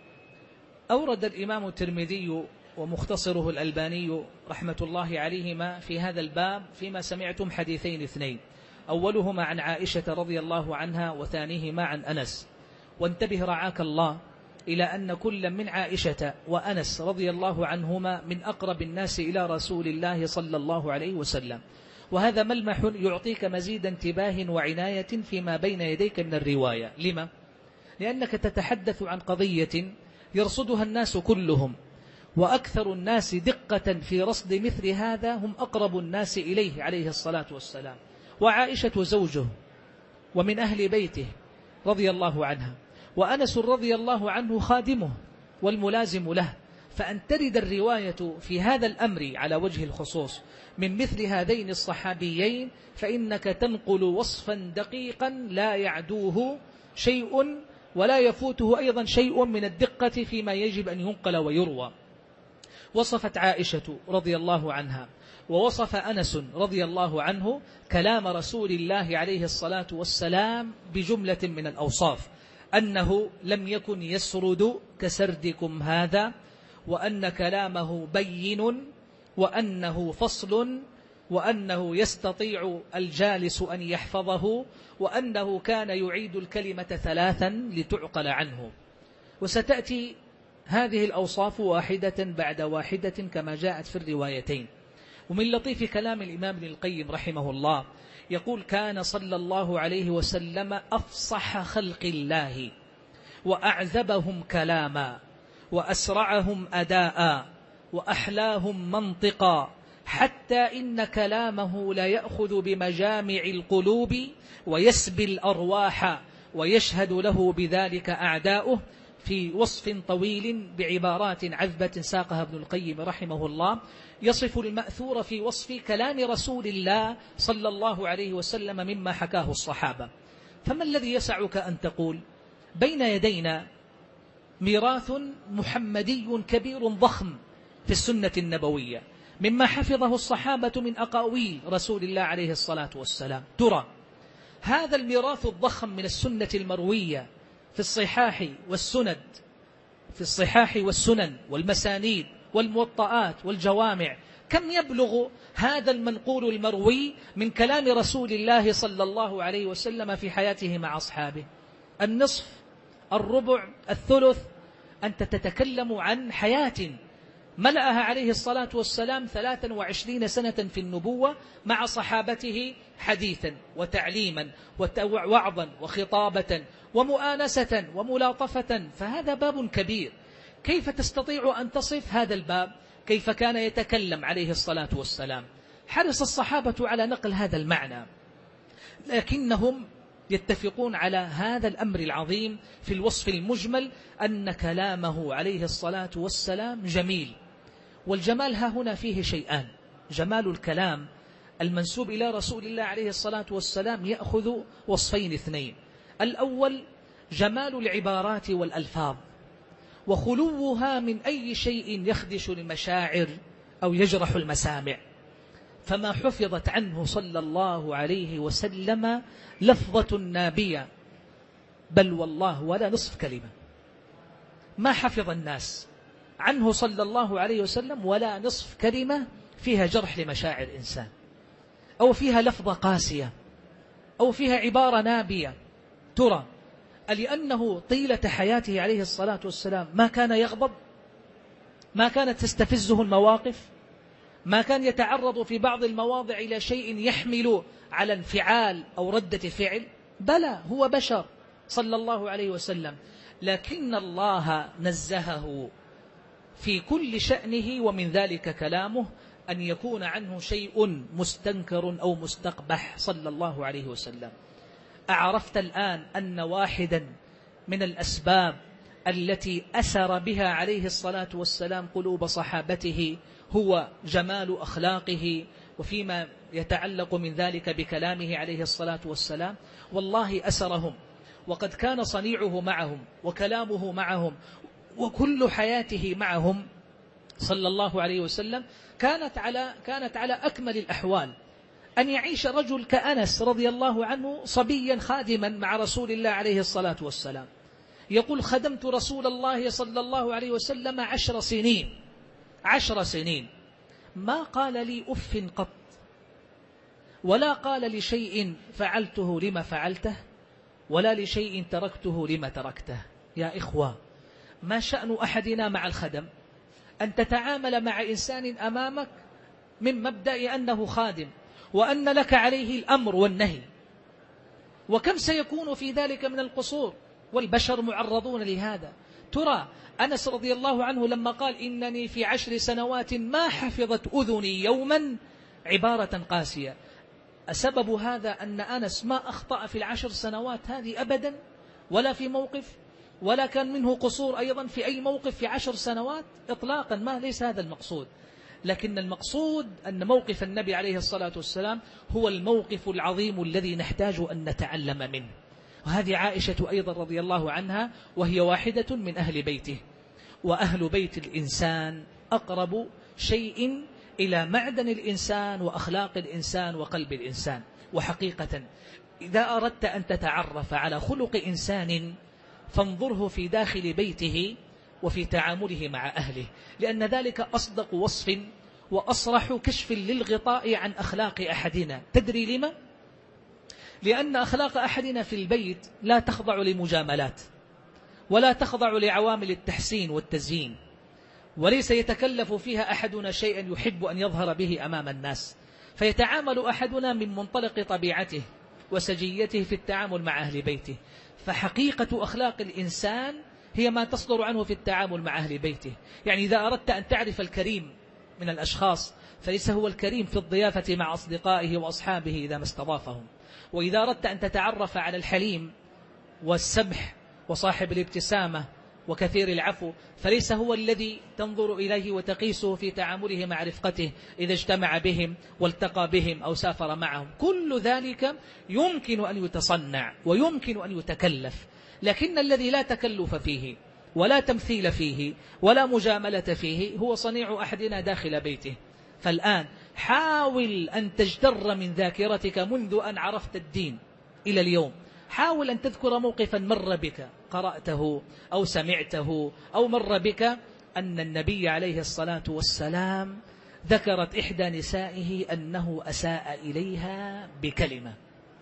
أورد الإمام الترمذي ومختصره الألباني رحمة الله عليهما في هذا الباب فيما سمعتم حديثين اثنين، أولهما عن عائشة رضي الله عنها، وثانيهما عن أنس. وانتبه رعاك الله إلى أن كل من عائشة وأنس رضي الله عنهما من أقرب الناس إلى رسول الله صلى الله عليه وسلم، وهذا ملمح يعطيك مزيد انتباه وعناية فيما بين يديك من الرواية. لما؟ لأنك تتحدث عن قضية يرصدها الناس كلهم، وأكثر الناس دقة في رصد مثل هذا هم أقرب الناس إليه عليه الصلاة والسلام، وعائشة زوجه ومن أهل بيته رضي الله عنها، وأنس رضي الله عنه خادمه والملازم له. فأن ترد الرواية في هذا الأمر على وجه الخصوص من مثل هذين الصحابيين، فإنك تنقل وصفا دقيقا لا يعدوه شيء ولا يفوته أيضا شيء من الدقة فيما يجب أن ينقل ويروى. وصفت عائشة رضي الله عنها ووصف أنس رضي الله عنه كلام رسول الله عليه الصلاة والسلام بجملة من الأوصاف، أنه لم يكن يسرد كسردكم هذا، وأن كلامه بين، وأنه فصل، وأنه يستطيع الجالس أن يحفظه، وأنه كان يعيد الكلمة ثلاثا لتعقل عنه. وستأتي هذه الأوصاف واحدة بعد واحدة كما جاءت في الروايتين. ومن لطيف كلام الإمام ابن القيم رحمه الله يقول: كان صلى الله عليه وسلم أفصح خلق الله، وأعذبهم كلاما، وأسرعهم أداء، وأحلاهم منطقا، حتى إن كلامه لا يأخذ بمجامع القلوب ويسبي الأرواح، ويشهد له بذلك أعداؤه، في وصف طويل بعبارات عذبة ساقها ابن القيم رحمه الله، يصف المأثور في وصف كلام رسول الله صلى الله عليه وسلم مما حكاه الصحابة. فما الذي يسعك أن تقول؟ بين يدينا ميراث محمدي كبير ضخم في السنة النبوية مما حفظه الصحابة من أقاويل رسول الله عليه الصلاة والسلام. ترى هذا الميراث الضخم من السنة المروية في الصحاح والسند في الصحاح والسنن والمسانيد والموطئات والجوامع، كم يبلغ هذا المنقول المروي من كلام رسول الله صلى الله عليه وسلم في حياته مع أصحابه؟ النصف، الربع، الثلث. أنت تتكلم عن حياة ملأها عليه الصلاة والسلام ثلاثا وعشرين سنة في النبوة مع صحابته حديثا وتعليما ووعظا وخطابة ومؤانسة وملاطفة، فهذا باب كبير. كيف تستطيع أن تصف هذا الباب؟ كيف كان يتكلم عليه الصلاة والسلام؟ حرص الصحابة على نقل هذا المعنى، لكنهم يتفقون على هذا الأمر العظيم في الوصف المجمل، أن كلامه عليه الصلاة والسلام جميل. والجمال ها هنا فيه شيئان: جمال الكلام المنسوب إلى رسول الله عليه الصلاة والسلام يأخذ وصفين اثنين. الأول جمال العبارات والألفاظ وخلوها من أي شيء يخدش المشاعر أو يجرح المسامع، فما حفظت عنه صلى الله عليه وسلم لفظة نابية، بل والله ولا نصف كلمة، ما حفظ الناس عنه صلى الله عليه وسلم ولا نصف كلمة فيها جرح لمشاعر إنسان، أو فيها لفظة قاسية، أو فيها عبارة نابية. ترى لأنه طيلة حياته عليه الصلاة والسلام ما كان يغضب، ما كانت تستفزه المواقف، ما كان يتعرض في بعض المواضع إلى شيء يحمل على انفعال أو ردة فعل، بلى هو بشر صلى الله عليه وسلم، لكن الله نزهه في كل شأنه، ومن ذلك كلامه أن يكون عنه شيء مستنكر أو مستقبح صلى الله عليه وسلم. أعرفت الآن أن واحدا من الأسباب التي أسر بها عليه الصلاة والسلام قلوب صحابته هو جمال أخلاقه، وفيما يتعلق من ذلك بكلامه عليه الصلاة والسلام؟ والله أسرهم، وقد كان صنيعه معهم وكلامه معهم وكل حياته معهم صلى الله عليه وسلم كانت على كانت على أكمل الأحوال. أن يعيش رجل كأنس رضي الله عنه صبيا خادما مع رسول الله عليه الصلاة والسلام، يقول: خدمت رسول الله صلى الله عليه وسلم عشر سنين عشر سنين ما قال لي أف قط، ولا قال لشيء فعلته لما فعلته، ولا لشيء تركته لما تركته. يا إخوة، ما شأن أحدنا مع الخدم؟ أن تتعامل مع إنسان أمامك من مبدأ أنه خادم، وأن لك عليه الأمر والنهي، وكم سيكون في ذلك من القصور، والبشر معرضون لهذا. ترى أنس رضي الله عنه لما قال: إنني في عشر سنوات ما حفظت أذني يوما عبارة قاسية، أسبب هذا أن أنس ما أخطأ في العشر سنوات هذه أبدا، ولا في موقف، ولا كان منه قصور أيضا في أي موقف في عشر سنوات إطلاقا، ما ليس هذا المقصود. لكن المقصود أن موقف النبي عليه الصلاة والسلام هو الموقف العظيم الذي نحتاج أن نتعلم منه. وهذه عائشة أيضا رضي الله عنها، وهي واحدة من أهل بيته، وأهل بيت الإنسان أقرب شيء إلى معدن الإنسان وأخلاق الإنسان وقلب الإنسان. وحقيقة إذا أردت أن تتعرف على خلق إنسان فانظره في داخل بيته وفي تعامله مع أهله، لأن ذلك أصدق وصف وأصرح كشف للغطاء عن أخلاق أحدنا. تدري لما؟ لأن أخلاق أحدنا في البيت لا تخضع لمجاملات، ولا تخضع لعوامل التحسين والتزيين، وليس يتكلف فيها أحدنا شيئا يحب أن يظهر به أمام الناس، فيتعامل أحدنا من منطلق طبيعته وسجيته في التعامل مع أهل بيته. فحقيقة أخلاق الإنسان هي ما تصدر عنه في التعامل مع أهل بيته. يعني إذا أردت أن تعرف الكريم من الأشخاص فليس هو الكريم في الضيافة مع أصدقائه وأصحابه إذا ما استضافهم، وإذا أردت أن تتعرف على الحليم والسمح وصاحب الابتسامة وكثير العفو فليس هو الذي تنظر إليه وتقيسه في تعامله مع رفقته إذا اجتمع بهم والتقى بهم أو سافر معهم. كل ذلك يمكن أن يتصنع ويمكن أن يتكلف، لكن الذي لا تكلف فيه ولا تمثيل فيه ولا مجاملة فيه هو صنيع أحدنا داخل بيته. فالآن حاول أن تجتر من ذاكرتك منذ أن عرفت الدين إلى اليوم، حاول أن تذكر موقفا مر بك قرأته أو سمعته أو مر بك أن النبي عليه الصلاة والسلام ذكرت إحدى نسائه أنه أساء إليها بكلمة.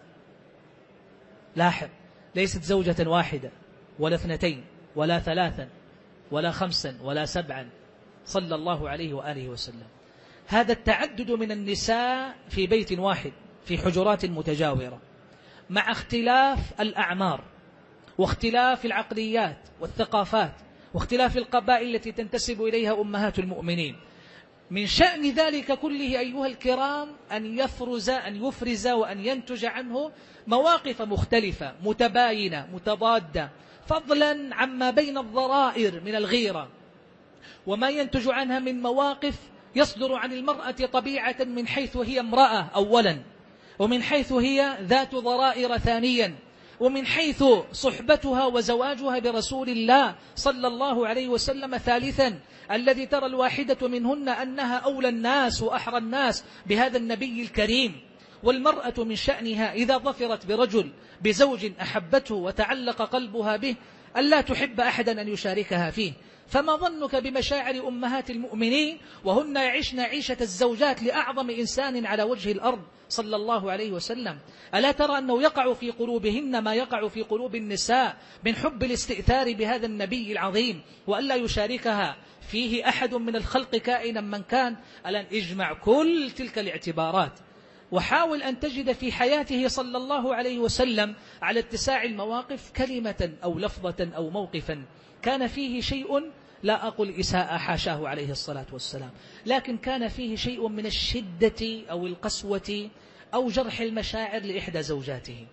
لاحظ، ليست زوجة واحدة ولا اثنتين ولا ثلاثا ولا خمسا ولا سبعا، صلى الله عليه وآله وسلم. هذا التعدد من النساء في بيت واحد في حجرات متجاورة مع اختلاف الأعمار واختلاف العقليات والثقافات واختلاف القبائل التي تنتسب إليها أمهات المؤمنين، من شأن ذلك كله أيها الكرام أن يفرز أن يفرز وأن ينتج عنه مواقف مختلفة متباينة متضادة، فضلا عما بين الضرائر من الغيرة وما ينتج عنها من مواقف يصدر عن المرأة طبيعة من حيث هي امرأة أولا، ومن حيث هي ذات ضرائر ثانيا، ومن حيث صحبتها وزواجها برسول الله صلى الله عليه وسلم ثالثا، الذي ترى الواحدة منهن أنها أولى الناس وأحرى الناس بهذا النبي الكريم. والمرأة من شأنها إذا ظفرت برجل بزوج أحبته وتعلق قلبها به ألا تحب أحدا أن يشاركها فيه، فما ظنك بمشاعر أمهات المؤمنين وهن يعيشن عيشة الزوجات لأعظم إنسان على وجه الأرض صلى الله عليه وسلم؟ ألا ترى أنه يقع في قلوبهن ما يقع في قلوب النساء من حب الاستئثار بهذا النبي العظيم وألا يشاركها فيه أحد من الخلق كائنا من كان؟ ألا اجمع كل تلك الاعتبارات وحاول أن تجد في حياته صلى الله عليه وسلم على اتساع المواقف كلمة أو لفظة أو موقفا كان فيه شيء، لا أقول إساءة حاشاه عليه الصلاة والسلام، لكن كان فيه شيء من الشدة أو القسوة أو جرح المشاعر لإحدى زوجاته،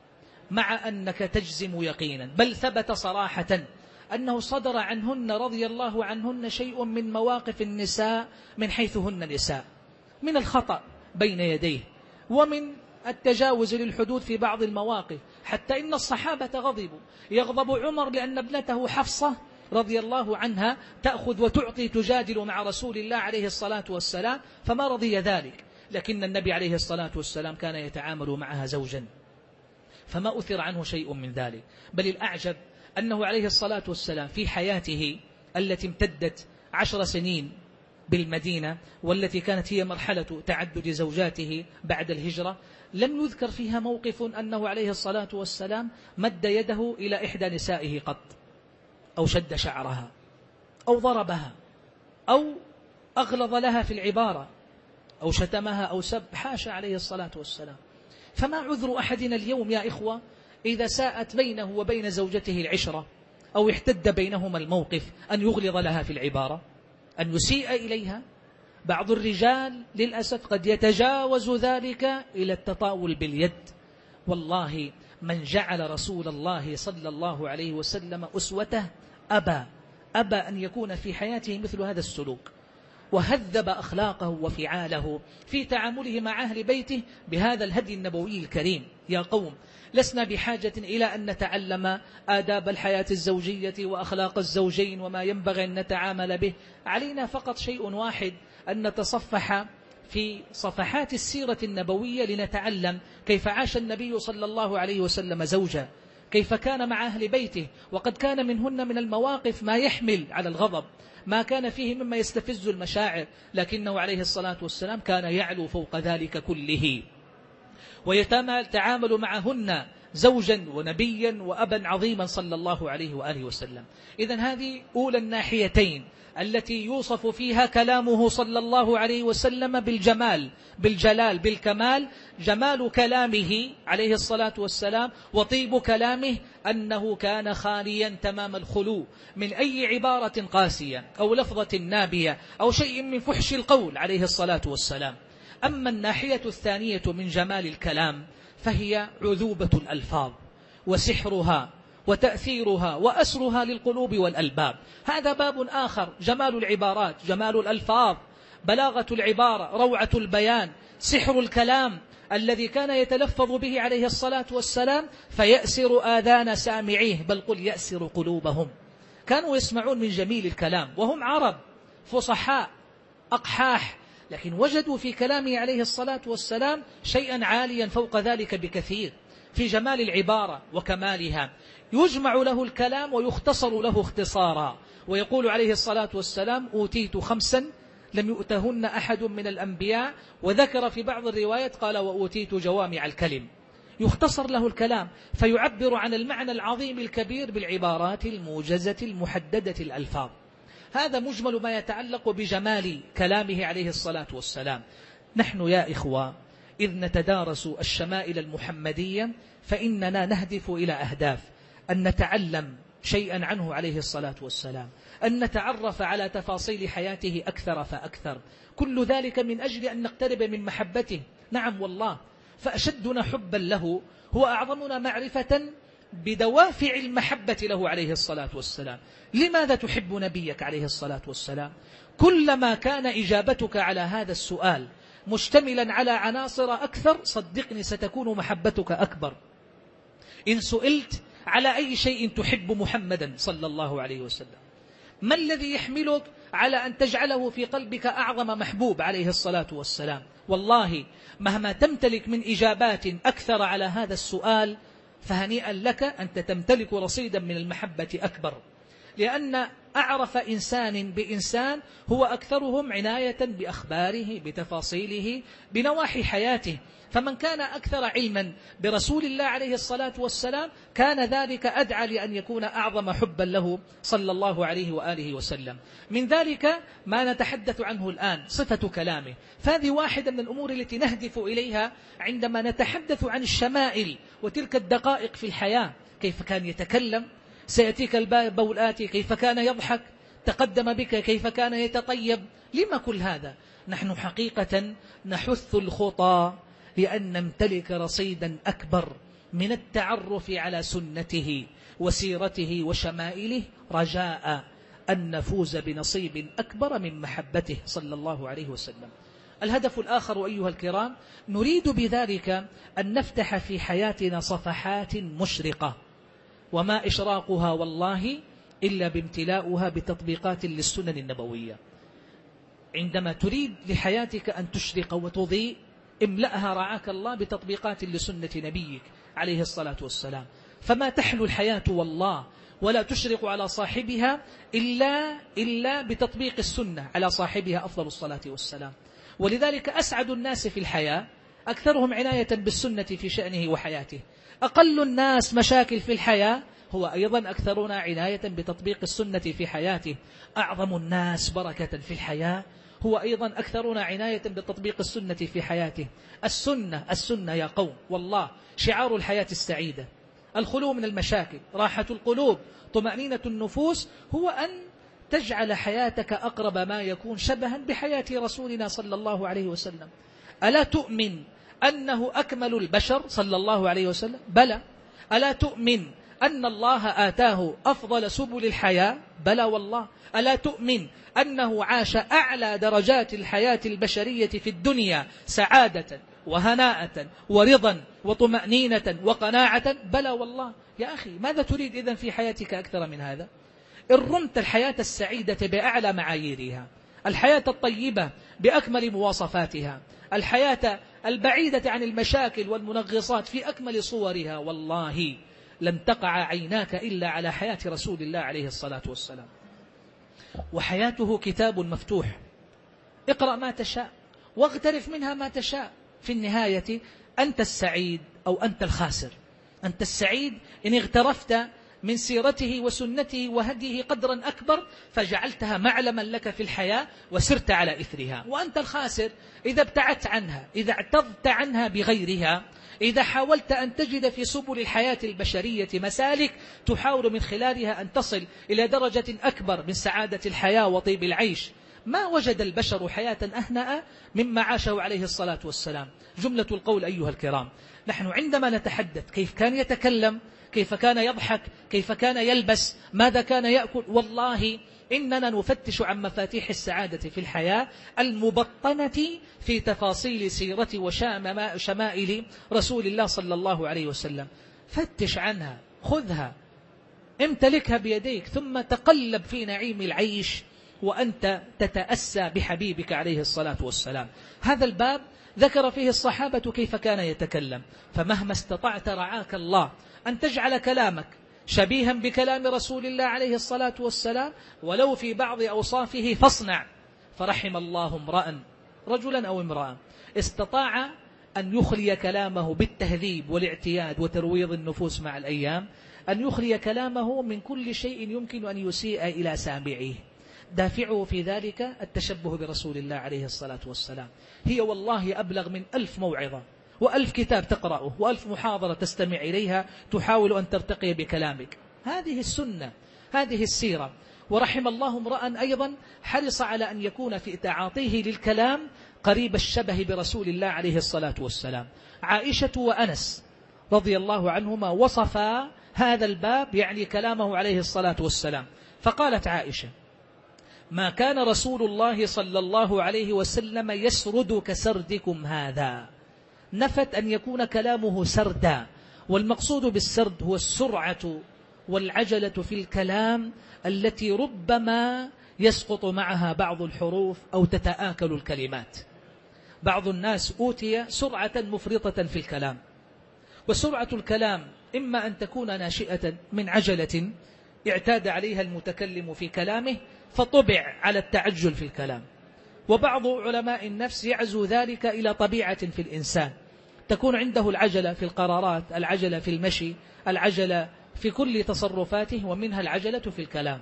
مع أنك تجزم يقينا بل ثبت صراحة أنه صدر عنهن رضي الله عنهن شيء من مواقف النساء من حيث هن نساء، من الخطأ بين يديه ومن التجاوز للحدود في بعض المواقف، حتى إن الصحابة غضبوا. يغضب عمر لأن ابنته حفصة رضي الله عنها تأخذ وتعطي تجادل مع رسول الله عليه الصلاة والسلام، فما رضي ذلك، لكن النبي عليه الصلاة والسلام كان يتعامل معها زوجا فما أثر عنه شيء من ذلك. بل الأعجب أنه عليه الصلاة والسلام في حياته التي امتدت عشر سنين بالمدينة والتي كانت هي مرحلة تعدد زوجاته بعد الهجرة، لم يذكر فيها موقف أنه عليه الصلاة والسلام مد يده إلى إحدى نسائه قط، أو شد شعرها، أو ضربها، أو أغلظ لها في العبارة، أو شتمها أو سب، حاشا عليه الصلاة والسلام. فما عذر أحدنا اليوم يا إخوة إذا ساءت بينه وبين زوجته العشرة أو احتد بينهما الموقف أن يغلظ لها في العبارة، أن يسيء إليها؟ بعض الرجال للأسف قد يتجاوز ذلك إلى التطاول باليد. والله من جعل رسول الله صلى الله عليه وسلم أسوته أبى أبى أن يكون في حياته مثل هذا السلوك، وهذب أخلاقه وفعاله في تعامله مع أهل بيته بهذا الهدي النبوي الكريم. يا قوم، لسنا بحاجة إلى أن نتعلم آداب الحياة الزوجية وأخلاق الزوجين وما ينبغي أن نتعامل به، علينا فقط شيء واحد، أن نتصفح في صفحات السيرة النبوية لنتعلم كيف عاش النبي صلى الله عليه وسلم زوجا، كيف كان مع أهل بيته، وقد كان منهن من المواقف ما يحمل على الغضب، ما كان فيه مما يستفز المشاعر، لكنه عليه الصلاة والسلام كان يعلو فوق ذلك كله ويتعامل معهن زوجا ونبيا وأبا عظيما صلى الله عليه وآله وسلم. إذن هذه أولى الناحيتين التي يوصف فيها كلامه صلى الله عليه وسلم بالجمال، بالجلال، بالكمال. جمال كلامه عليه الصلاة والسلام وطيب كلامه أنه كان خاليا تمام الخلو من أي عبارة قاسية أو لفظة نابية أو شيء من فحش القول عليه الصلاة والسلام. أما الناحية الثانية من جمال الكلام فهي عذوبة الألفاظ وسحرها وتأثيرها وأسرها للقلوب والألباب. هذا باب آخر، جمال العبارات، جمال الألفاظ، بلاغة العبارة، روعة البيان، سحر الكلام الذي كان يتلفظ به عليه الصلاة والسلام فيأسر آذان سامعيه، بل قل يأسر قلوبهم. كانوا يسمعون من جميل الكلام وهم عرب فصحاء أقحاح، لكن وجدوا في كلامه عليه الصلاة والسلام شيئا عاليا فوق ذلك بكثير في جمال العبارة وكمالها. يجمع له الكلام ويختصر له اختصارا، ويقول عليه الصلاة والسلام أوتيت خمسا لم يؤتهن أحد من الأنبياء، وذكر في بعض الروايات قال وأوتيت جوامع الكلم. يختصر له الكلام فيعبر عن المعنى العظيم الكبير بالعبارات الموجزة المحددة الألفاظ. هذا مجمل ما يتعلق بجمال كلامه عليه الصلاة والسلام. نحن يا إخوة إذ نتدارس الشمائل المحمدية فإننا نهدف إلى أهداف: أن نتعلم شيئا عنه عليه الصلاة والسلام، أن نتعرف على تفاصيل حياته أكثر فأكثر، كل ذلك من أجل أن نقترب من محبته. نعم والله، فأشدنا حبا له هو أعظمنا معرفة بدوافع المحبة له عليه الصلاة والسلام. لماذا تحب نبيك عليه الصلاة والسلام؟ كلما كان إجابتك على هذا السؤال مشتملا على عناصر أكثر، صدقني ستكون محبتك أكبر. إن سئلت على أي شيء تحب محمدا صلى الله عليه وسلم، ما الذي يحملك على أن تجعله في قلبك أعظم محبوب عليه الصلاة والسلام؟ والله مهما تمتلك من إجابات أكثر على هذا السؤال فهنيئا لك، أنت تمتلك رصيدا من المحبة أكبر، لأن أعرف إنسان بإنسان هو أكثرهم عناية بأخباره، بتفاصيله، بنواحي حياته. فمن كان أكثر علما برسول الله عليه الصلاة والسلام كان ذلك أدعى لأن يكون أعظم حبا له صلى الله عليه وآله وسلم. من ذلك ما نتحدث عنه الآن صفة كلامه، فهذه واحدة من الأمور التي نهدف إليها عندما نتحدث عن الشمائل وتلك الدقائق في الحياة. كيف كان يتكلم، سيأتيك البول آتي، كيف كان يضحك، تقدم بك كيف كان يتطيب. لما كل هذا؟ نحن حقيقة نحث الخطى لأن نمتلك رصيدا أكبر من التعرف على سنته وسيرته وشمائله، رجاء أن نفوز بنصيب أكبر من محبته صلى الله عليه وسلم. الهدف الآخر أيها الكرام، نريد بذلك أن نفتح في حياتنا صفحات مشرقة، وما إشراقها والله إلا بامتلاؤها بتطبيقات للسنن النبوية. عندما تريد لحياتك أن تشرق وتضيء، املأها رعاك الله بتطبيقات لسنة نبيك عليه الصلاة والسلام. فما تحلو الحياة والله ولا تشرق على صاحبها إلا, إلا بتطبيق السنة على صاحبها أفضل الصلاة والسلام. ولذلك أسعد الناس في الحياة أكثرهم عناية بالسنة في شأنه وحياته. أقل الناس مشاكل في الحياة هو أيضا أكثرنا عناية بتطبيق السنة في حياته. أعظم الناس بركة في الحياة هو أيضا أكثرنا عناية بتطبيق السنة في حياته. السنة السنة يا قوم والله شعار الحياة السعيدة، الخلو من المشاكل، راحة القلوب، طمأنينة النفوس، هو أن تجعل حياتك أقرب ما يكون شبها بحياة رسولنا صلى الله عليه وسلم. ألا تؤمن أنه أكمل البشر صلى الله عليه وسلم؟ بلى. ألا تؤمن أن الله آتاه أفضل سبل الحياة؟ بلى والله. ألا تؤمن أنه عاش أعلى درجات الحياة البشرية في الدنيا سعادة وهناءة ورضا وطمأنينة وقناعة؟ بلى والله. يا أخي ماذا تريد إذن في حياتك أكثر من هذا؟ إن رمت الحياة السعيدة بأعلى معاييرها، الحياة الطيبة بأكمل مواصفاتها، الحياة البعيدة عن المشاكل والمنغصات في أكمل صورها، والله لن تقع عيناك إلا على حياة رسول الله عليه الصلاة والسلام. وحياته كتاب مفتوح، اقرأ ما تشاء واغترف منها ما تشاء، في النهاية أنت السعيد أو أنت الخاسر. أنت السعيد إن اغترفت من سيرته وسنته وهديه قدرا أكبر فجعلتها معلما لك في الحياة وسرت على إثرها، وأنت الخاسر إذا ابتعدت عنها، إذا اعتضت عنها بغيرها، إذا حاولت أن تجد في سبل الحياة البشرية مسالك تحاول من خلالها أن تصل إلى درجة أكبر من سعادة الحياة وطيب العيش. ما وجد البشر حياة أهنأ مما عاشه عليه الصلاة والسلام. جملة القول أيها الكرام، نحن عندما نتحدث كيف كان يتكلم، كيف كان يضحك، كيف كان يلبس، ماذا كان يأكل، والله إننا نفتش عن مفاتيح السعادة في الحياة المبطنة في تفاصيل سيرة وشمائل رسول الله صلى الله عليه وسلم. فتش عنها، خذها، امتلكها بيديك، ثم تقلب في نعيم العيش وأنت تتأسى بحبيبك عليه الصلاة والسلام. هذا الباب ذكر فيه الصحابة كيف كان يتكلم. فمهما استطعت رعاك الله أن تجعل كلامك شبيها بكلام رسول الله عليه الصلاة والسلام ولو في بعض أوصافه فاصنع. فرحم الله امرأ، رجلا أو امرأة، استطاع أن يخلي كلامه بالتهذيب والاعتياد وترويض النفوس مع الأيام، أن يخلي كلامه من كل شيء يمكن أن يسيء إلى سامعيه. دافعه في ذلك التشبه برسول الله عليه الصلاة والسلام. هي والله أبلغ من ألف موعظة وألف كتاب تقرأه وألف محاضرة تستمع إليها تحاول أن ترتقي بكلامك. هذه السنة، هذه السيرة. ورحم الله امرأ أيضا حرص على أن يكون في تعاطيه للكلام قريب الشبه برسول الله عليه الصلاة والسلام. عائشة وأنس رضي الله عنهما وصفا هذا الباب، يعني كلامه عليه الصلاة والسلام، فقالت عائشة: ما كان رسول الله صلى الله عليه وسلم يسرد كسردكم هذا. نفت أن يكون كلامه سردا، والمقصود بالسرد هو السرعة والعجلة في الكلام التي ربما يسقط معها بعض الحروف أو تتآكل الكلمات. بعض الناس أوتي سرعة مفرطة في الكلام، وسرعة الكلام إما أن تكون ناشئة من عجلة اعتاد عليها المتكلم في كلامه فطبع على التعجل في الكلام، وبعض علماء النفس يعزو ذلك إلى طبيعة في الإنسان، تكون عنده العجلة في القرارات، العجلة في المشي، العجلة في كل تصرفاته، ومنها العجلة في الكلام.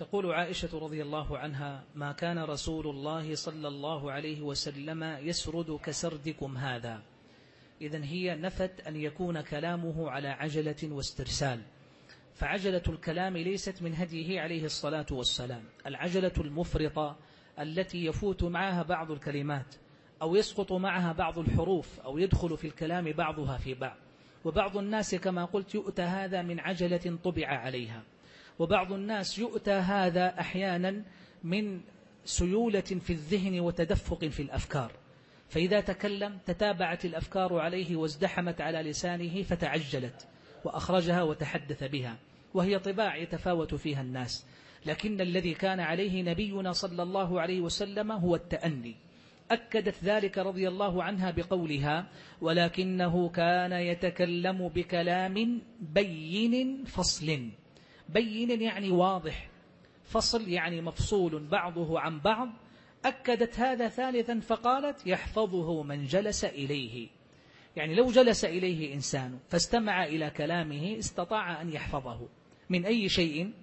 تقول عائشة رضي الله عنها: ما كان رسول الله صلى الله عليه وسلم يسرد كسردكم هذا. إذن هي نفت أن يكون كلامه على عجلة واسترسال، فعجلة الكلام ليست من هديه عليه الصلاة والسلام. العجلة المفرطة التي يفوت معها بعض الكلمات أو يسقط معها بعض الحروف أو يدخل في الكلام بعضها في بعض. وبعض الناس كما قلت يؤتى هذا من عجلة طبع عليها، وبعض الناس يؤتى هذا أحيانا من سيولة في الذهن وتدفق في الأفكار، فإذا تكلم تتابعت الأفكار عليه وازدحمت على لسانه فتعجلت وأخرجها وتحدث بها، وهي طباع يتفاوت فيها الناس. لكن الذي كان عليه نبينا صلى الله عليه وسلم هو التأني. أكدت ذلك رضي الله عنها بقولها: ولكنه كان يتكلم بكلام بين فصل. بين يعني واضح، فصل يعني مفصول بعضه عن بعض. أكدت هذا ثالثا فقالت: يحفظه من جلس إليه. يعني لو جلس إليه إنسان فاستمع إلى كلامه استطاع أن يحفظه من أي شيء؟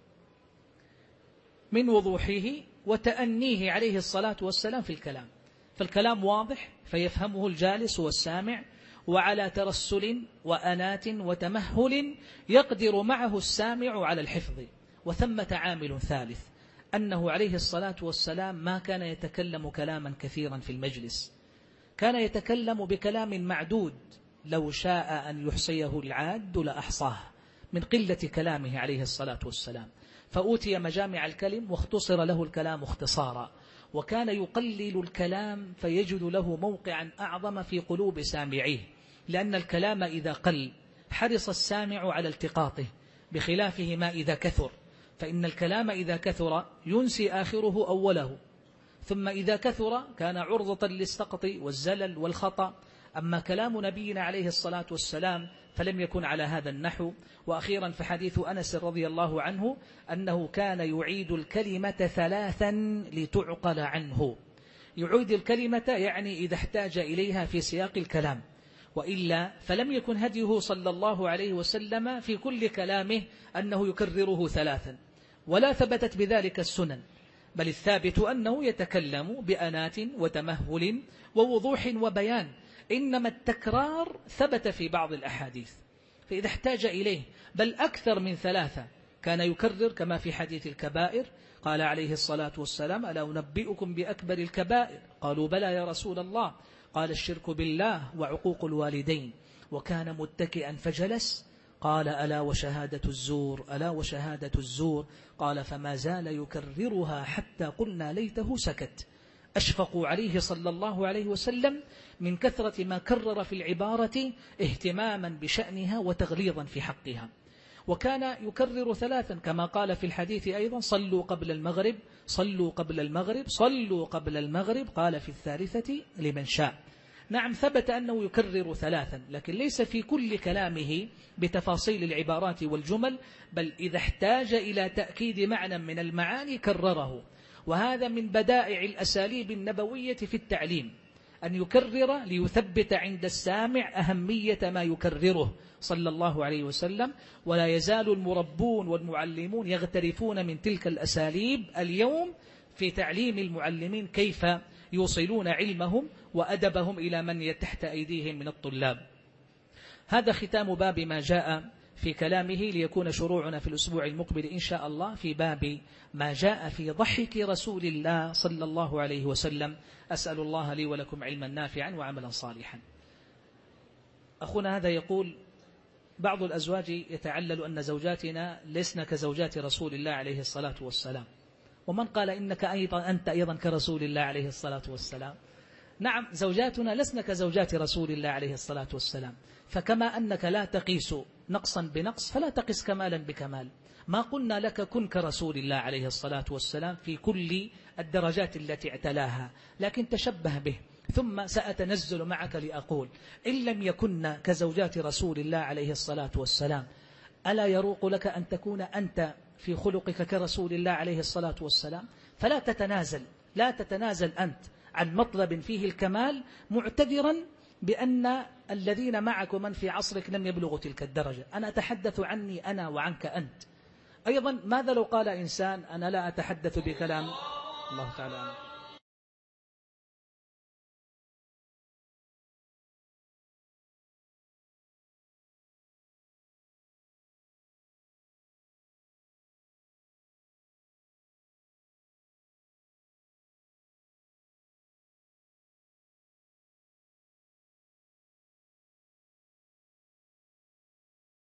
من وضوحه وتأنيه عليه الصلاة والسلام في الكلام. فالكلام واضح فيفهمه الجالس والسامع، وعلى ترسل وأنات وتمهل يقدر معه السامع على الحفظ. وثمة عامل ثالث، أنه عليه الصلاة والسلام ما كان يتكلم كلاما كثيرا في المجلس، كان يتكلم بكلام معدود، لو شاء أن يحصيه العاد لأحصاه من قلة كلامه عليه الصلاة والسلام. فأوتي مجامع الكلم واختصر له الكلام اختصارا، وكان يقلل الكلام فيجد له موقعا أعظم في قلوب سامعيه، لأن الكلام إذا قل حرص السامع على التقاطه، بخلافه ما إذا كثر، فإن الكلام إذا كثر ينسي آخره أوله، ثم إذا كثر كان عرضة للسقط والزلل والخطأ. أما كلام نبينا عليه الصلاة والسلام فلم يكن على هذا النحو. وأخيرا فحديث أنس رضي الله عنه أنه كان يعيد الكلمة ثلاثا لتعقل عنه. يعيد الكلمة يعني إذا احتاج إليها في سياق الكلام، وإلا فلم يكن هديه صلى الله عليه وسلم في كل كلامه أنه يكرره ثلاثا، ولا ثبتت بذلك السنن، بل الثابت أنه يتكلم بأنات وتمهل ووضوح وبيان، إنما التكرار ثبت في بعض الأحاديث فإذا احتاج إليه، بل أكثر من ثلاثة كان يكرر، كما في حديث الكبائر قال عليه الصلاة والسلام: ألا أنبئكم بأكبر الكبائر؟ قالوا بلى يا رسول الله. قال: الشرك بالله وعقوق الوالدين. وكان متكئا فجلس، قال: ألا وشهادة الزور، ألا وشهادة الزور. قال: فما زال يكررها حتى قلنا ليته سكت. أشفقوا عليه صلى الله عليه وسلم من كثرة ما كرر في العبارة اهتماما بشأنها وتغليظا في حقها. وكان يكرر ثلاثا كما قال في الحديث أيضا: صلوا قبل المغرب، صلوا قبل المغرب، صلوا قبل المغرب. قال في الثالثة لمن شاء. نعم ثبت أنه يكرر ثلاثا، لكن ليس في كل كلامه بتفاصيل العبارات والجمل، بل إذا احتاج إلى تأكيد معنى من المعاني كرره. وهذا من بدائع الأساليب النبوية في التعليم، أن يكرر ليثبت عند السامع أهمية ما يكرره صلى الله عليه وسلم. ولا يزال المربون والمعلمون يغترفون من تلك الأساليب اليوم في تعليم المعلمين كيف يوصلون علمهم وأدبهم إلى من تحت أيديهم من الطلاب. هذا ختام باب ما جاء في كلامه، ليكون شروعنا في الأسبوع المقبل إن شاء الله في باب ما جاء في ضحك رسول الله صلى الله عليه وسلم. أسأل الله لي ولكم علما نافعا وعملا صالحا. أخونا هذا يقول: بعض الأزواج يتعلل أن زوجاتنا لسن كزوجات رسول الله عليه الصلاة والسلام، ومن قال إنك أيضا أنت أيضا كرسول الله عليه الصلاة والسلام؟ نعم، زوجاتنا لسن كزوجات رسول الله عليه الصلاة والسلام، فكما أنك لا تقيس نقصا بنقص فلا تقيس كمالا بكمال. ما قلنا لك كن كرسول الله عليه الصلاة والسلام في كل الدرجات التي اعتلاها، لكن تشبه به. ثم سأتنزل معك لأقول: إن لم يكن كزوجات رسول الله عليه الصلاة والسلام، ألا يروق لك أن تكون أنت في خلقك كرسول الله عليه الصلاة والسلام؟ فلا تتنازل، لا تتنازل أنت عن مطلب فيه الكمال، معتذرا بأن الذين معك ومن في عصرك لم يبلغوا تلك الدرجة. أنا أتحدث عني أنا وعنك أنت. أيضا ماذا لو قال إنسان أنا لا أتحدث بكلام الله تعالى عنه